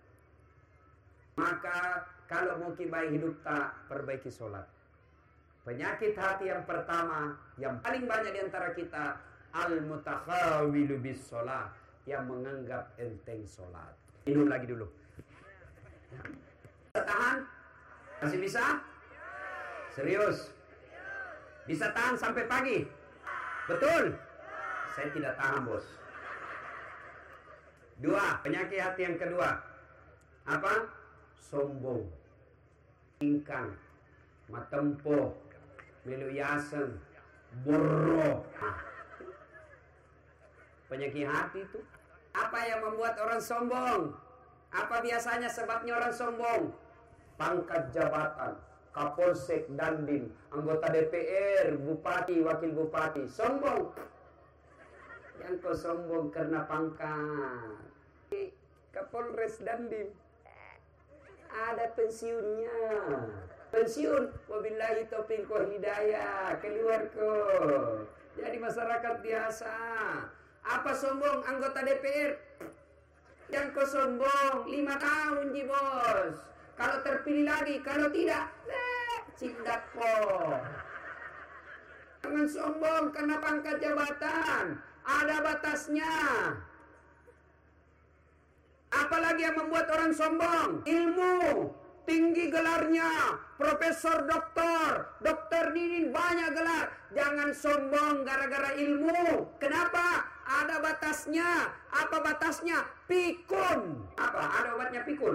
Maka kalau mau kibai hidup tak, perbaiki sholat. Penyakit hati yang pertama, yang paling banyak di antara kita, al-mutakhawilu bis sholat, yang menganggap enteng sholat. Minum lagi dulu. Bisa tahan? Masih bisa? Serius? Bisa tahan sampai pagi? Betul? Saya tidak tahan, bos. Dua, penyakit hati yang kedua. Apa? Sombong. Ingkang. Matempo. Meluyaseng. Borro. Nah. Penyakit hati itu. Apa yang membuat orang sombong? Apa biasanya sebabnya orang sombong? Pangkat jabatan. Kapolsek, Dandim, anggota D P R, bupati, wakil bupati, sombong. Yang kau sombong karena pangkat. Kapolres Dandim, ada pensiunnya. Pensiun, wabillahi taufiq wa hidayah, keluar kau. Jadi masyarakat biasa. Apa sombong anggota D P R? Yang kau sombong, lima tahun ji bos. Kalau terpilih lagi, kalau tidak, eh, cindak po. Jangan sombong karena pangkat jabatan. Ada batasnya. Apalagi yang membuat orang sombong? Ilmu. Tinggi gelarnya, profesor, doktor, dokter Dinin, banyak gelar. Jangan sombong gara-gara ilmu. Kenapa? Ada batasnya. Apa batasnya? Pikun. Apa? Ada obatnya pikun?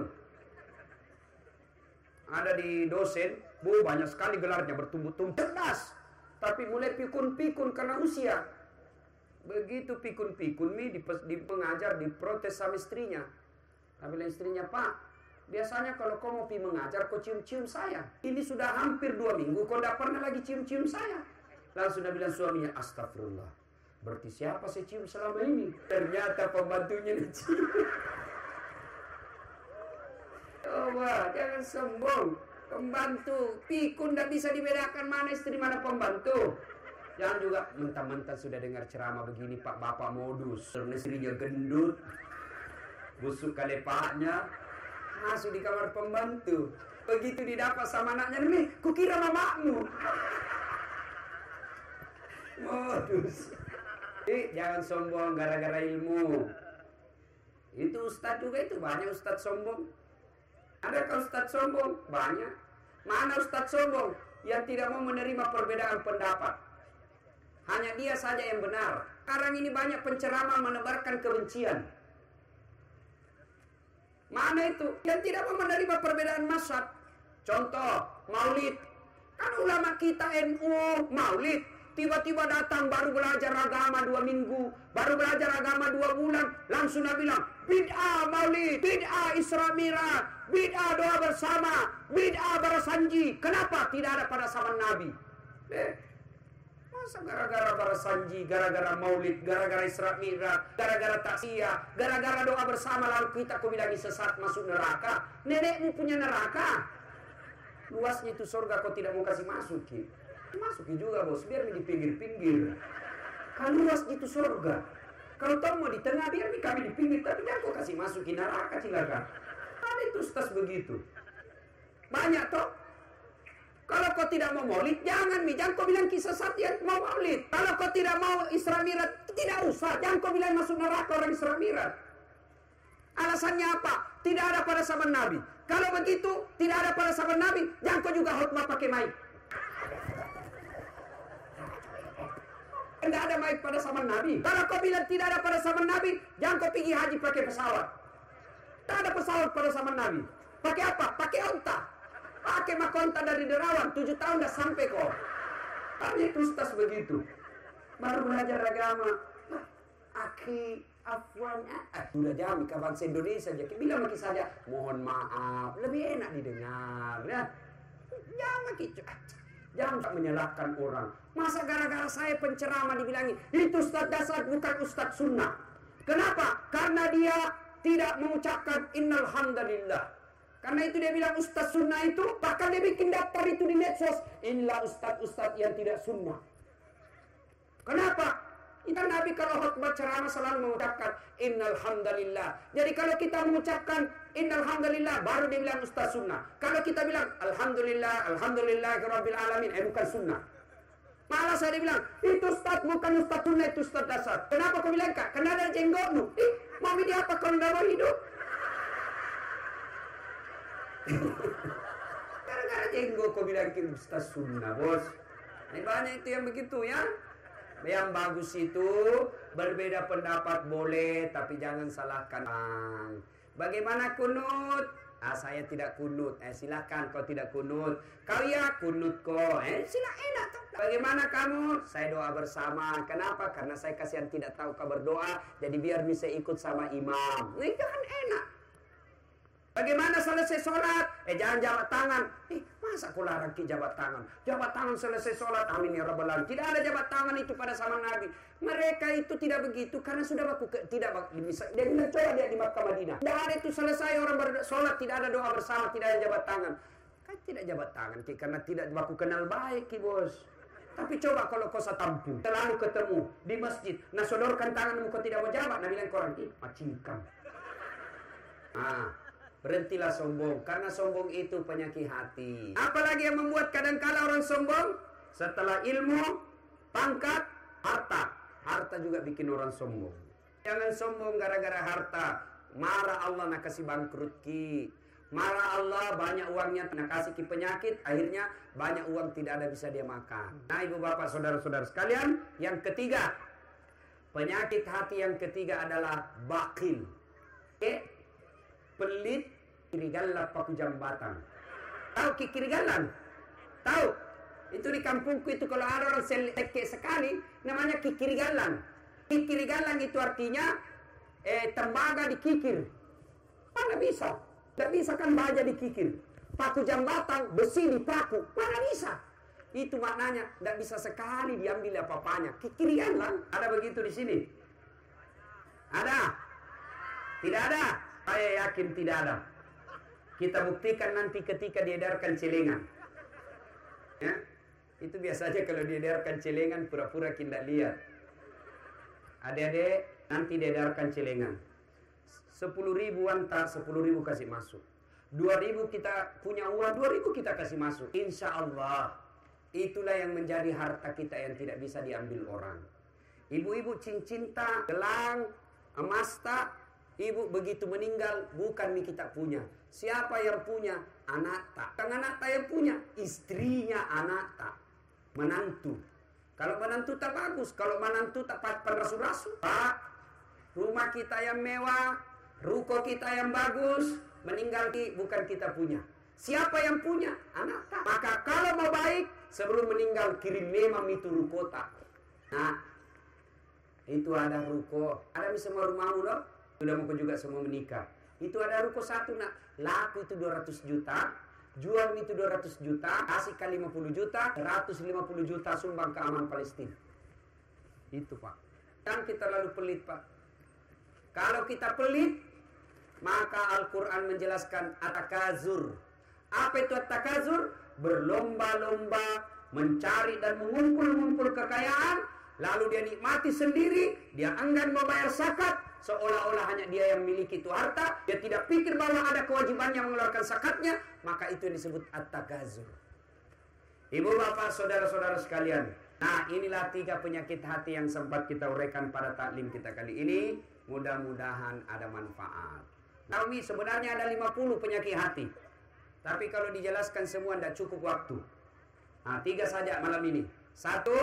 Ada di dosen, bu, banyak sekali gelarnya, bertumbuh-tumbuh, cerdas. Tapi mulai pikun-pikun karena usia. Begitu pikun-pikun, mi, di, di pengajar, diprotes sama istrinya. Tapi istrinya, Pak, biasanya kalau kau mau pi mengajar, kau cium-cium saya. Ini sudah hampir dua minggu, kau tidak pernah lagi cium-cium saya. Langsung dia bilang suaminya, astagfirullah. Berarti siapa saya cium selama ini? Ternyata pembantunya cium. Coba, jangan sombong. Pembantu, pikun tidak bisa dibedakan mana istri, mana pembantu. Jangan juga mentang-mentang sudah dengar ceramah begini, Pak, Bapak modus. Istrinya gendut, busuk kalepaknya, masuk di kamar pembantu. Begitu didapat sama anaknya, nih, kukira mamamu. Modus. Jadi jangan sombong gara-gara ilmu. Itu ustadz juga itu, banyak ustadz sombong. Adakah ustadz sombong? Banyak. Mana ustadz sombong yang tidak mau menerima perbedaan pendapat? Hanya dia saja yang benar. Sekarang ini banyak penceramah menebarkan kebencian. Mana itu? Yang tidak mau menerima perbedaan mazhab. Contoh, maulid. Kan ulama kita N U maulid. Tiba-tiba datang baru belajar agama dua minggu. Baru belajar agama dua bulan. Langsung dia bilang, bid'ah maulid, bid'ah Isra Mi'raj, bid'ah doa bersama, bid'ah barasanji. Kenapa? Tidak ada pada zaman Nabi. Eh, masa gara-gara barasanji, gara-gara maulid, gara-gara Isra Mi'raj, gara-gara taksiyah, gara-gara doa bersama lalu kita kau bilang sesat masuk neraka? Nenekmu punya neraka. Luasnya itu surga kau tidak mau kasih masuk, Ki. Masuki juga bos, biar di pinggir-pinggir. Kan luas itu surga. Kalau tahu mau di tengah, biar kami di pinggir, tapi jangan kau kasih masuki neraka, silakan. Ada itu ustaz begitu. Banyak toh. Kalau kau tidak mau maulid, jangan mi, jangan kau bilang kisah sesat yang mau maulid. Kalau kau tidak mau Isra Mi'raj, tidak usah. Jangan kau bilang masuk neraka orang Isra Mi'raj. Alasannya apa? Tidak ada pada zaman Nabi. Kalau begitu, tidak ada pada zaman Nabi, jangan kau juga khutbah pakai mic. Tidak ada mic pada zaman Nabi. Kalau kau bilang tidak ada pada zaman Nabi, jangan kau pergi haji pakai pesawat. Tak ada pesawat pada zaman Nabi. Pakai apa? Pakai onta. Pakai makonta dari Derawan. Tujuh tahun dah sampai kok. Tanya itu ustaz begitu. Baru belajar agama. Aki, afwan. Ah, sudah jam ke bangsa Indonesia saja. Bilang lagi saja, mohon maaf. Lebih enak didengar. Ya. Jangan gitu. Jangan tak menyalahkan orang. Masa gara-gara saya penceramah dibilangi, itu ustaz dasar bukan ustaz sunnah. Kenapa? Karena dia tidak mengucapkan innal hamdalillah. Karena itu dia bilang ustaz sunnah itu, bahkan dia bikin daftar itu di medsos. Inilah ustaz-ustaz yang tidak sunnah. Kenapa? Itu Nabi kalau khutbah ceramah selalu mengucapkan innal hamdalillah. Jadi kalau kita mengucapkan innal hamdalillah, baru dia bilang ustaz sunnah. Kalau kita bilang alhamdulillah, alhamdulillahirabbil alamin, eh bukan sunnah. Malah saya bilang, itu ustaz bukan ustaz sunnah, itu ustaz dasar. Kenapa kau bilang kak? Karena ada jenggotmu. Eh, mau dia apa kalau tidak mau hidup? Gara-gara jenggot kau bilang ustaz sunnah, bos. Ini banyak itu yang begitu ya. Yang bagus itu berbeda pendapat boleh, tapi jangan salahkan. Bagaimana kunut? Ah, saya tidak kunut. Eh, silakan kau tidak kunut. Kau ya kunut kau. Eh, silakan enak toh. Bagaimana kamu? Saya doa bersama. Kenapa? Karena saya kasihan tidak tahu kau berdoa, jadi biar bisa ikut sama imam. Itu kan enak. Bagaimana selesai sholat? Eh, jangan jabat tangan. Eh, masa aku larang ki jabat tangan? Jabat tangan selesai sholat. Amin ya rabbal alamin. Tidak ada jabat tangan itu pada zaman Nabi. Mereka itu tidak begitu karena sudah baku ke, tidak bisa. Dia bilang coba dia di Makkah Madinah. Tidak ada itu selesai orang bersolat, tidak ada doa bersama, tidak ada jabat tangan. Kan tidak jabat tangan ki karena tidak baku kenal baik ki bos. Tapi coba kalau kau satampung, terlalu ketemu di masjid, nah sodorkan tanganmu kau tidak mau jabat, nah bilang korang, ih macingkam. Ah. Berhentilah sombong, karena sombong itu penyakit hati. Apalagi yang membuat kadangkala orang sombong? Setelah ilmu, pangkat, harta. Harta juga bikin orang sombong. Jangan sombong gara-gara harta. Marah Allah nak kasih bangkrut ki. Marah Allah banyak uangnya nak kasih ki penyakit. Akhirnya banyak uang tidak ada bisa dia makan. Nah ibu bapak saudara-saudara sekalian. Yang ketiga. Penyakit hati yang ketiga adalah bakil. Eh, pelit kirigalan paku jambatan. Tahu kikirigalan? Tahu? Itu di kampungku itu kalau ada orang seleke sekali namanya kikirigalan. Kikirigalan itu artinya eh, tembaga dikikir. Mana bisa? Tidak bisa kan baja dikikir. Paku jambatan, besi dipaku. Mana bisa? Itu maknanya tidak bisa sekali diambil apa-apanya. Kikirigalan. Ada begitu di sini? Ada? Tidak ada? Saya yakin tidak ada. Kita buktikan nanti ketika diedarkan celengan. Ya? Itu biasanya kalau diedarkan celengan pura-pura tidak lihat. Adik-adik nanti diedarkan celengan. Sepuluh ribu antar, sepuluh ribu kasih masuk. Dua ribu kita punya uang, dua ribu kita kasih masuk. Insya Allah. Itulah yang menjadi harta kita yang tidak bisa diambil orang. Ibu-ibu cincinta, gelang, emas tak. Ibu begitu meninggal, bukan nih kita punya. Siapa yang punya? Anak tak. Bukan anak tak yang punya. Istrinya anak tak. Menantu. Kalau menantu tak bagus. Kalau menantu tak rasu-rasu. Pak, rumah kita yang mewah. Ruko kita yang bagus. Meninggal di, bukan kita punya. Siapa yang punya? Anak tak. Maka kalau mau baik, sebelum meninggal kirim memang itu ruko tak. Nah, itu ada ruko. Ada di semua rumahmu loh. Sudah mau juga semua menikah. Itu ada ruko satu nak. Laku itu dua ratus juta. Jual itu dua ratus juta. Kasihkan lima puluh juta. seratus lima puluh juta sumbang ke aman Palestina. Itu pak. Dan kita lalu pelit pak. Kalau kita pelit, maka Al-Quran menjelaskan at-takazur. Apa itu at-takazur? Berlomba-lomba mencari dan mengumpul-ngumpul kekayaan, lalu dia nikmati sendiri, dia enggan membayar zakat, seolah-olah hanya dia yang memiliki itu harta, dia tidak pikir bahwa ada kewajibannya mengeluarkan zakatnya, maka itu yang disebut at-takazur. Ibu bapak saudara-saudara sekalian, nah inilah tiga penyakit hati yang sempat kita uraikan pada taklim kita kali ini. Mudah-mudahan ada manfaat. Nabi sebenarnya ada lima puluh penyakit hati. Tapi kalau dijelaskan semua tidak cukup waktu. Nah, tiga saja malam ini. Satu,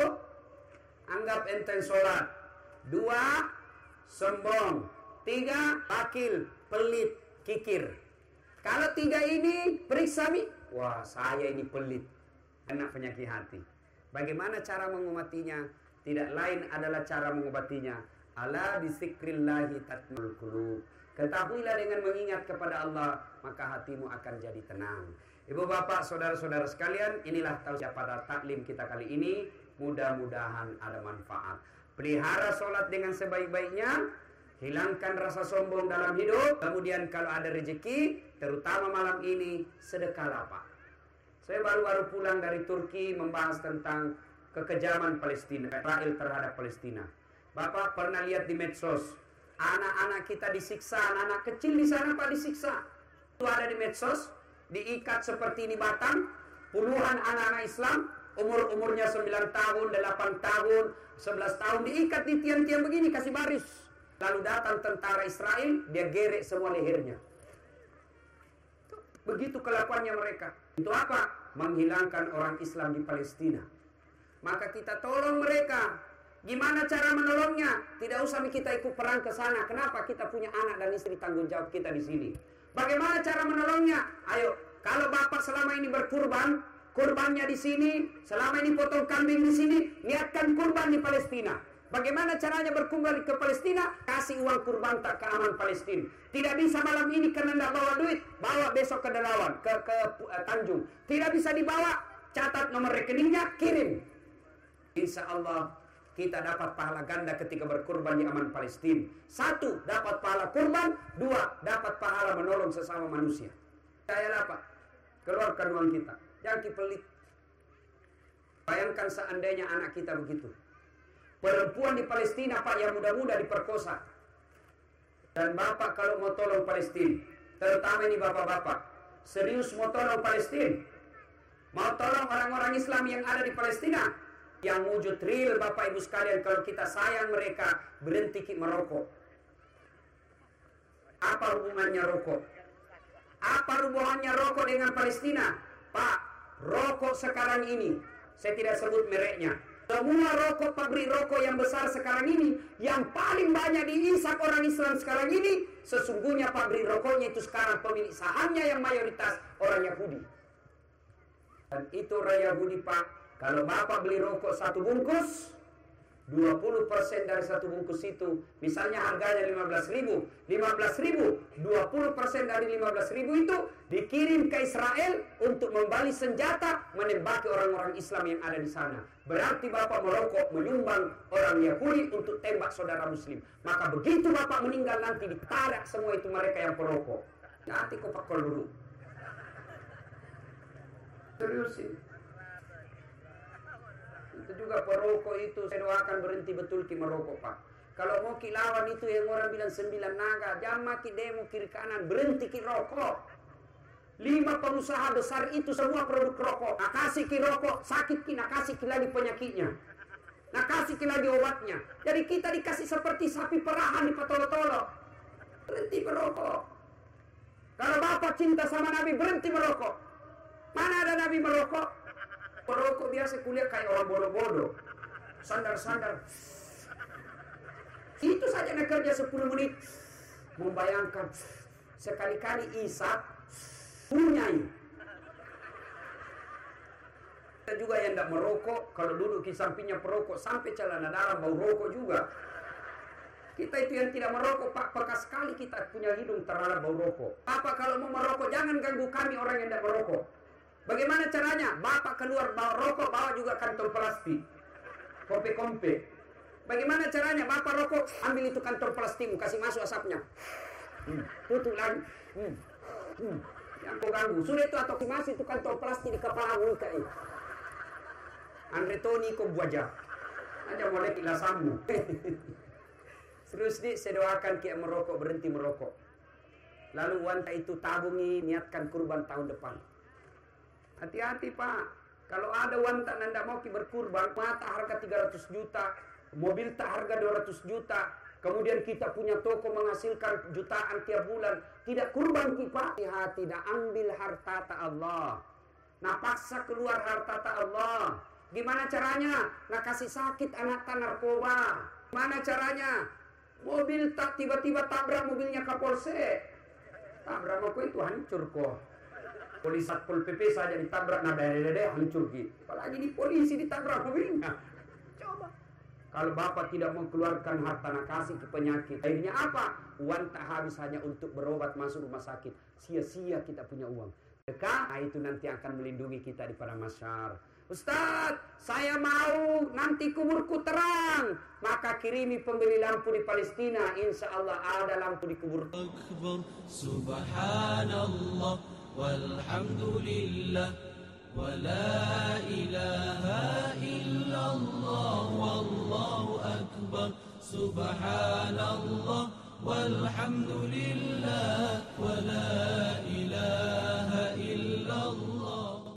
anggap enteng sholat. Dua, sombong. Tiga, bakil, pelit, kikir. Kalau tiga ini periksa mi, wah saya ini pelit. Kena penyakit hati. Bagaimana cara mengobatinya? Tidak lain adalah cara mengobatinya. Ala bisikrillahi tatmul qulub. Ketahuilah dengan mengingat kepada Allah, maka hatimu akan jadi tenang. Ibu bapak, saudara-saudara sekalian, inilah tausiah pada taklim kita kali ini. Mudah-mudahan ada manfaat. Pelihara sholat dengan sebaik-baiknya. Hilangkan rasa sombong dalam hidup. Kemudian kalau ada rezeki, terutama malam ini, sedekahlah pak. Saya baru-baru pulang dari Turki membahas tentang kekejaman Palestina, Israel terhadap Palestina. Bapak pernah lihat di medsos, anak-anak kita disiksa, anak-anak kecil di sana pak disiksa. Itu ada di medsos, diikat seperti ini batang, puluhan anak-anak Islam, umur-umurnya sembilan tahun, delapan tahun, sebelas tahun, diikat di tiang-tiang begini, kasih baris. Lalu datang tentara Israel, dia gerek semua lehernya. Begitu kelakuannya mereka. Itu apa? Menghilangkan orang Islam di Palestina. Maka kita tolong mereka. Gimana cara menolongnya? Tidak usah kita ikut perang ke sana. Kenapa? Kita punya anak dan istri, tanggung jawab kita di sini. Bagaimana cara menolongnya? Ayo, kalau bapak selama ini berkurban, kurbannya di sini, selama ini potong kambing di sini, niatkan kurban di Palestina. Bagaimana caranya berkurban ke Palestina? Kasih uang kurban tak ke aman Palestina. Tidak bisa malam ini karena tidak bawa duit, bawa besok ke Delawan, ke, ke uh, Tanjung. Tidak bisa dibawa, catat nomor rekeningnya, kirim. Insya Allah kita dapat pahala ganda ketika berkurban di aman Palestina. Satu, dapat pahala kurban. Dua, dapat pahala menolong sesama manusia. Saya apa? Keluarkan uang kita. Jangan pelit. Bayangkan seandainya anak kita begitu. Perempuan di Palestina pak yang muda-muda diperkosa. Dan bapak kalau mau tolong Palestina, terutama ini bapak-bapak, serius mau tolong Palestina, mau tolong orang-orang Islam yang ada di Palestina, Yang wujud real Bapak Ibu sekalian, kalau kita sayang mereka, berhenti merokok. Apa hubungannya rokok? Apa hubungannya rokok dengan Palestina? Pak, rokok sekarang ini, saya tidak sebut mereknya, semua rokok, pabrik rokok yang besar sekarang ini, yang paling banyak diisap orang Islam sekarang ini, sesungguhnya pabrik rokoknya itu sekarang pemilik sahamnya yang mayoritas orang Yahudi. Dan itu orang Yahudi, Pak, kalau Bapak beli rokok satu bungkus, dua puluh persen dari satu bungkus itu, misalnya harganya lima belas ribu, lima belas ribu, dua puluh persen dari lima belas ribu itu dikirim ke Israel untuk membeli senjata menembaki orang-orang Islam yang ada di sana. Berarti Bapak merokok menyumbang orang Yahudi untuk tembak saudara Muslim. Maka begitu Bapak meninggal nanti ditarik semua itu mereka yang perokok. Nanti kau pakol dulu. Serius sih. Itu juga perokok itu saya doakan berhenti betul ki merokok, Pak. Kalau mau ki lawan itu yang orang bilang sembilan naga, jangan maki demo kiri kanan, berhenti ki rokok. Lima pengusaha besar itu semua produk rokok. Nak kasih ki rokok, sakit ki, nak kasih ki lagi penyakitnya. Nak kasih ki lagi obatnya. Jadi kita dikasih seperti sapi perahan di patolo-tolo. Berhenti merokok. Kalau Bapak cinta sama Nabi, berhenti merokok. Mana ada Nabi merokok? Perokok biasa kuliah kayak orang bodoh-bodoh, sandar-sandar. Itu saja nak kerja sepuluh menit, membayangkan sekali-kali isap punyai. Kita juga yang tidak merokok, kalau duduk di sampingnya perokok sampai celana dalam bau rokok juga. Kita itu yang tidak merokok, Pak, peka sekali kita punya hidung terhadap bau rokok. Apa kalau mau merokok, jangan ganggu kami orang yang tidak merokok. Bagaimana caranya? Bapak keluar bawa rokok, bawa juga kantong plastik, kompe-kompe. Bagaimana caranya? Bapak rokok, ambil itu kantong plastikmu, kasih masuk asapnya. Hmm. Tutup lagi. Hmm. Hmm. Yang kau ganggu. Sudah itu atau masih itu kantong plastik di kepala muka ini. Andre Tony kau buaja. Aja boleh kilasanmu. Terus di saya doakan kia merokok, berhenti merokok. Lalu wanita itu tabungi, niatkan kurban tahun depan. Hati-hati, Pak. Kalau ada wanita nanda mau ki berkurban, mata harga tiga ratus juta, mobil tak harga dua ratus juta, kemudian kita punya toko menghasilkan jutaan tiap bulan, tidak kurban ki, Pak. Hati-hati, dah ambil harta ta Allah. Nah paksa keluar harta ta Allah. Gimana caranya? Nah kasih sakit anak ta narkoba. Gimana caranya? Mobil tak tiba-tiba tabrak mobilnya Kapolsek. Tabrak mobil itu hancur kok. Polisi Satpol P P saja ditabrak, nah dede-dede hancur ki. Apalagi di polisi ditabrak mobilnya. Coba. Kalau Bapak tidak mau keluarkan harta nak kasih ke penyakit, akhirnya apa? Uang tak habis hanya untuk berobat masuk rumah sakit. Sia-sia kita punya uang. Maka nah itu nanti akan melindungi kita di padang mahsyar. Ustaz, saya mau nanti kuburku terang. Maka kirimi pembeli lampu di Palestina. Insya Allah ada lampu di kubur. Akbar, subhanallah. والحمد لله ولا إله إلا الله والله أكبر سبحان الله والحمد لله ولا إله إلا الله